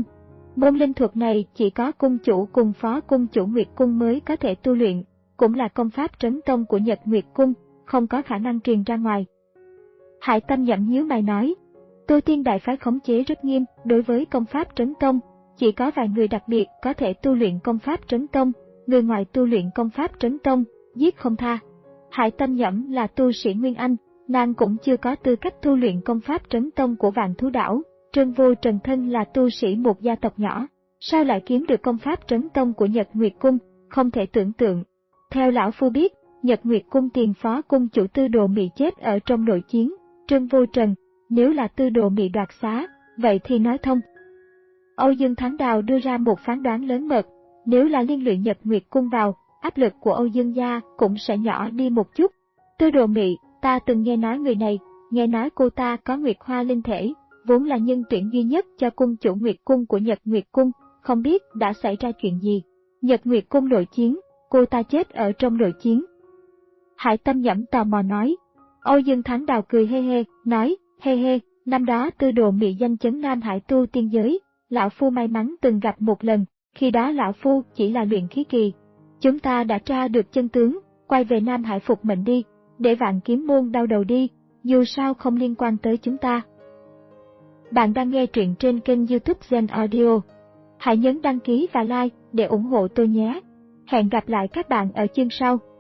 [SPEAKER 1] Môn linh thuật này chỉ có cung chủ cùng phó cung chủ Nguyệt Cung mới có thể tu luyện, cũng là công pháp trấn tông của Nhật Nguyệt Cung, không có khả năng truyền ra ngoài. Hải Tâm nhẩm nhíu mày nói, tu tiên đại phái khống chế rất nghiêm đối với công pháp trấn tông, chỉ có vài người đặc biệt có thể tu luyện công pháp trấn tông, người ngoài tu luyện công pháp trấn tông, giết không tha. Hải Tâm nhẩm là tu sĩ Nguyên Anh, nàng cũng chưa có tư cách tu luyện công pháp trấn tông của Vạn Thú Đảo. Trân Vô Trần thân là tu sĩ một gia tộc nhỏ, sao lại kiếm được công pháp trấn tông của Nhật Nguyệt Cung, không thể tưởng tượng. Theo lão phu biết, Nhật Nguyệt Cung tiền phó cung chủ Tư Đồ Mị chết ở trong nội chiến, Trân Vô Trần, nếu là Tư Đồ Mị đoạt xá, vậy thì nói thông. Âu Dương Thắng Đào đưa ra một phán đoán lớn mật, nếu là liên lụy Nhật Nguyệt Cung vào, áp lực của Âu Dương gia cũng sẽ nhỏ đi một chút. Tư Đồ Mị, ta từng nghe nói người này, nghe nói cô ta có Nguyệt Hoa linh thể, vốn là nhân tuyển duy nhất cho cung chủ Nguyệt Cung của Nhật Nguyệt Cung, không biết đã xảy ra chuyện gì. Nhật Nguyệt Cung nội chiến, cô ta chết ở trong nội chiến. Hải Tâm nhẩm tò mò nói. Âu Dương Thắng Đào cười hê hê, nói, hê hê, năm đó Tư Đồ Mị danh chấn Nam Hải tu tiên giới, lão phu may mắn từng gặp một lần, khi đó lão phu chỉ là luyện khí kỳ. Chúng ta đã tra được chân tướng, quay về Nam Hải phục mệnh đi, để Vạn Kiếm môn đau đầu đi, dù sao không liên quan tới chúng ta. Bạn đang nghe truyện trên kênh YouTube Zen Audio. Hãy nhấn đăng ký và like để ủng hộ tôi nhé. Hẹn gặp lại các bạn ở chương sau.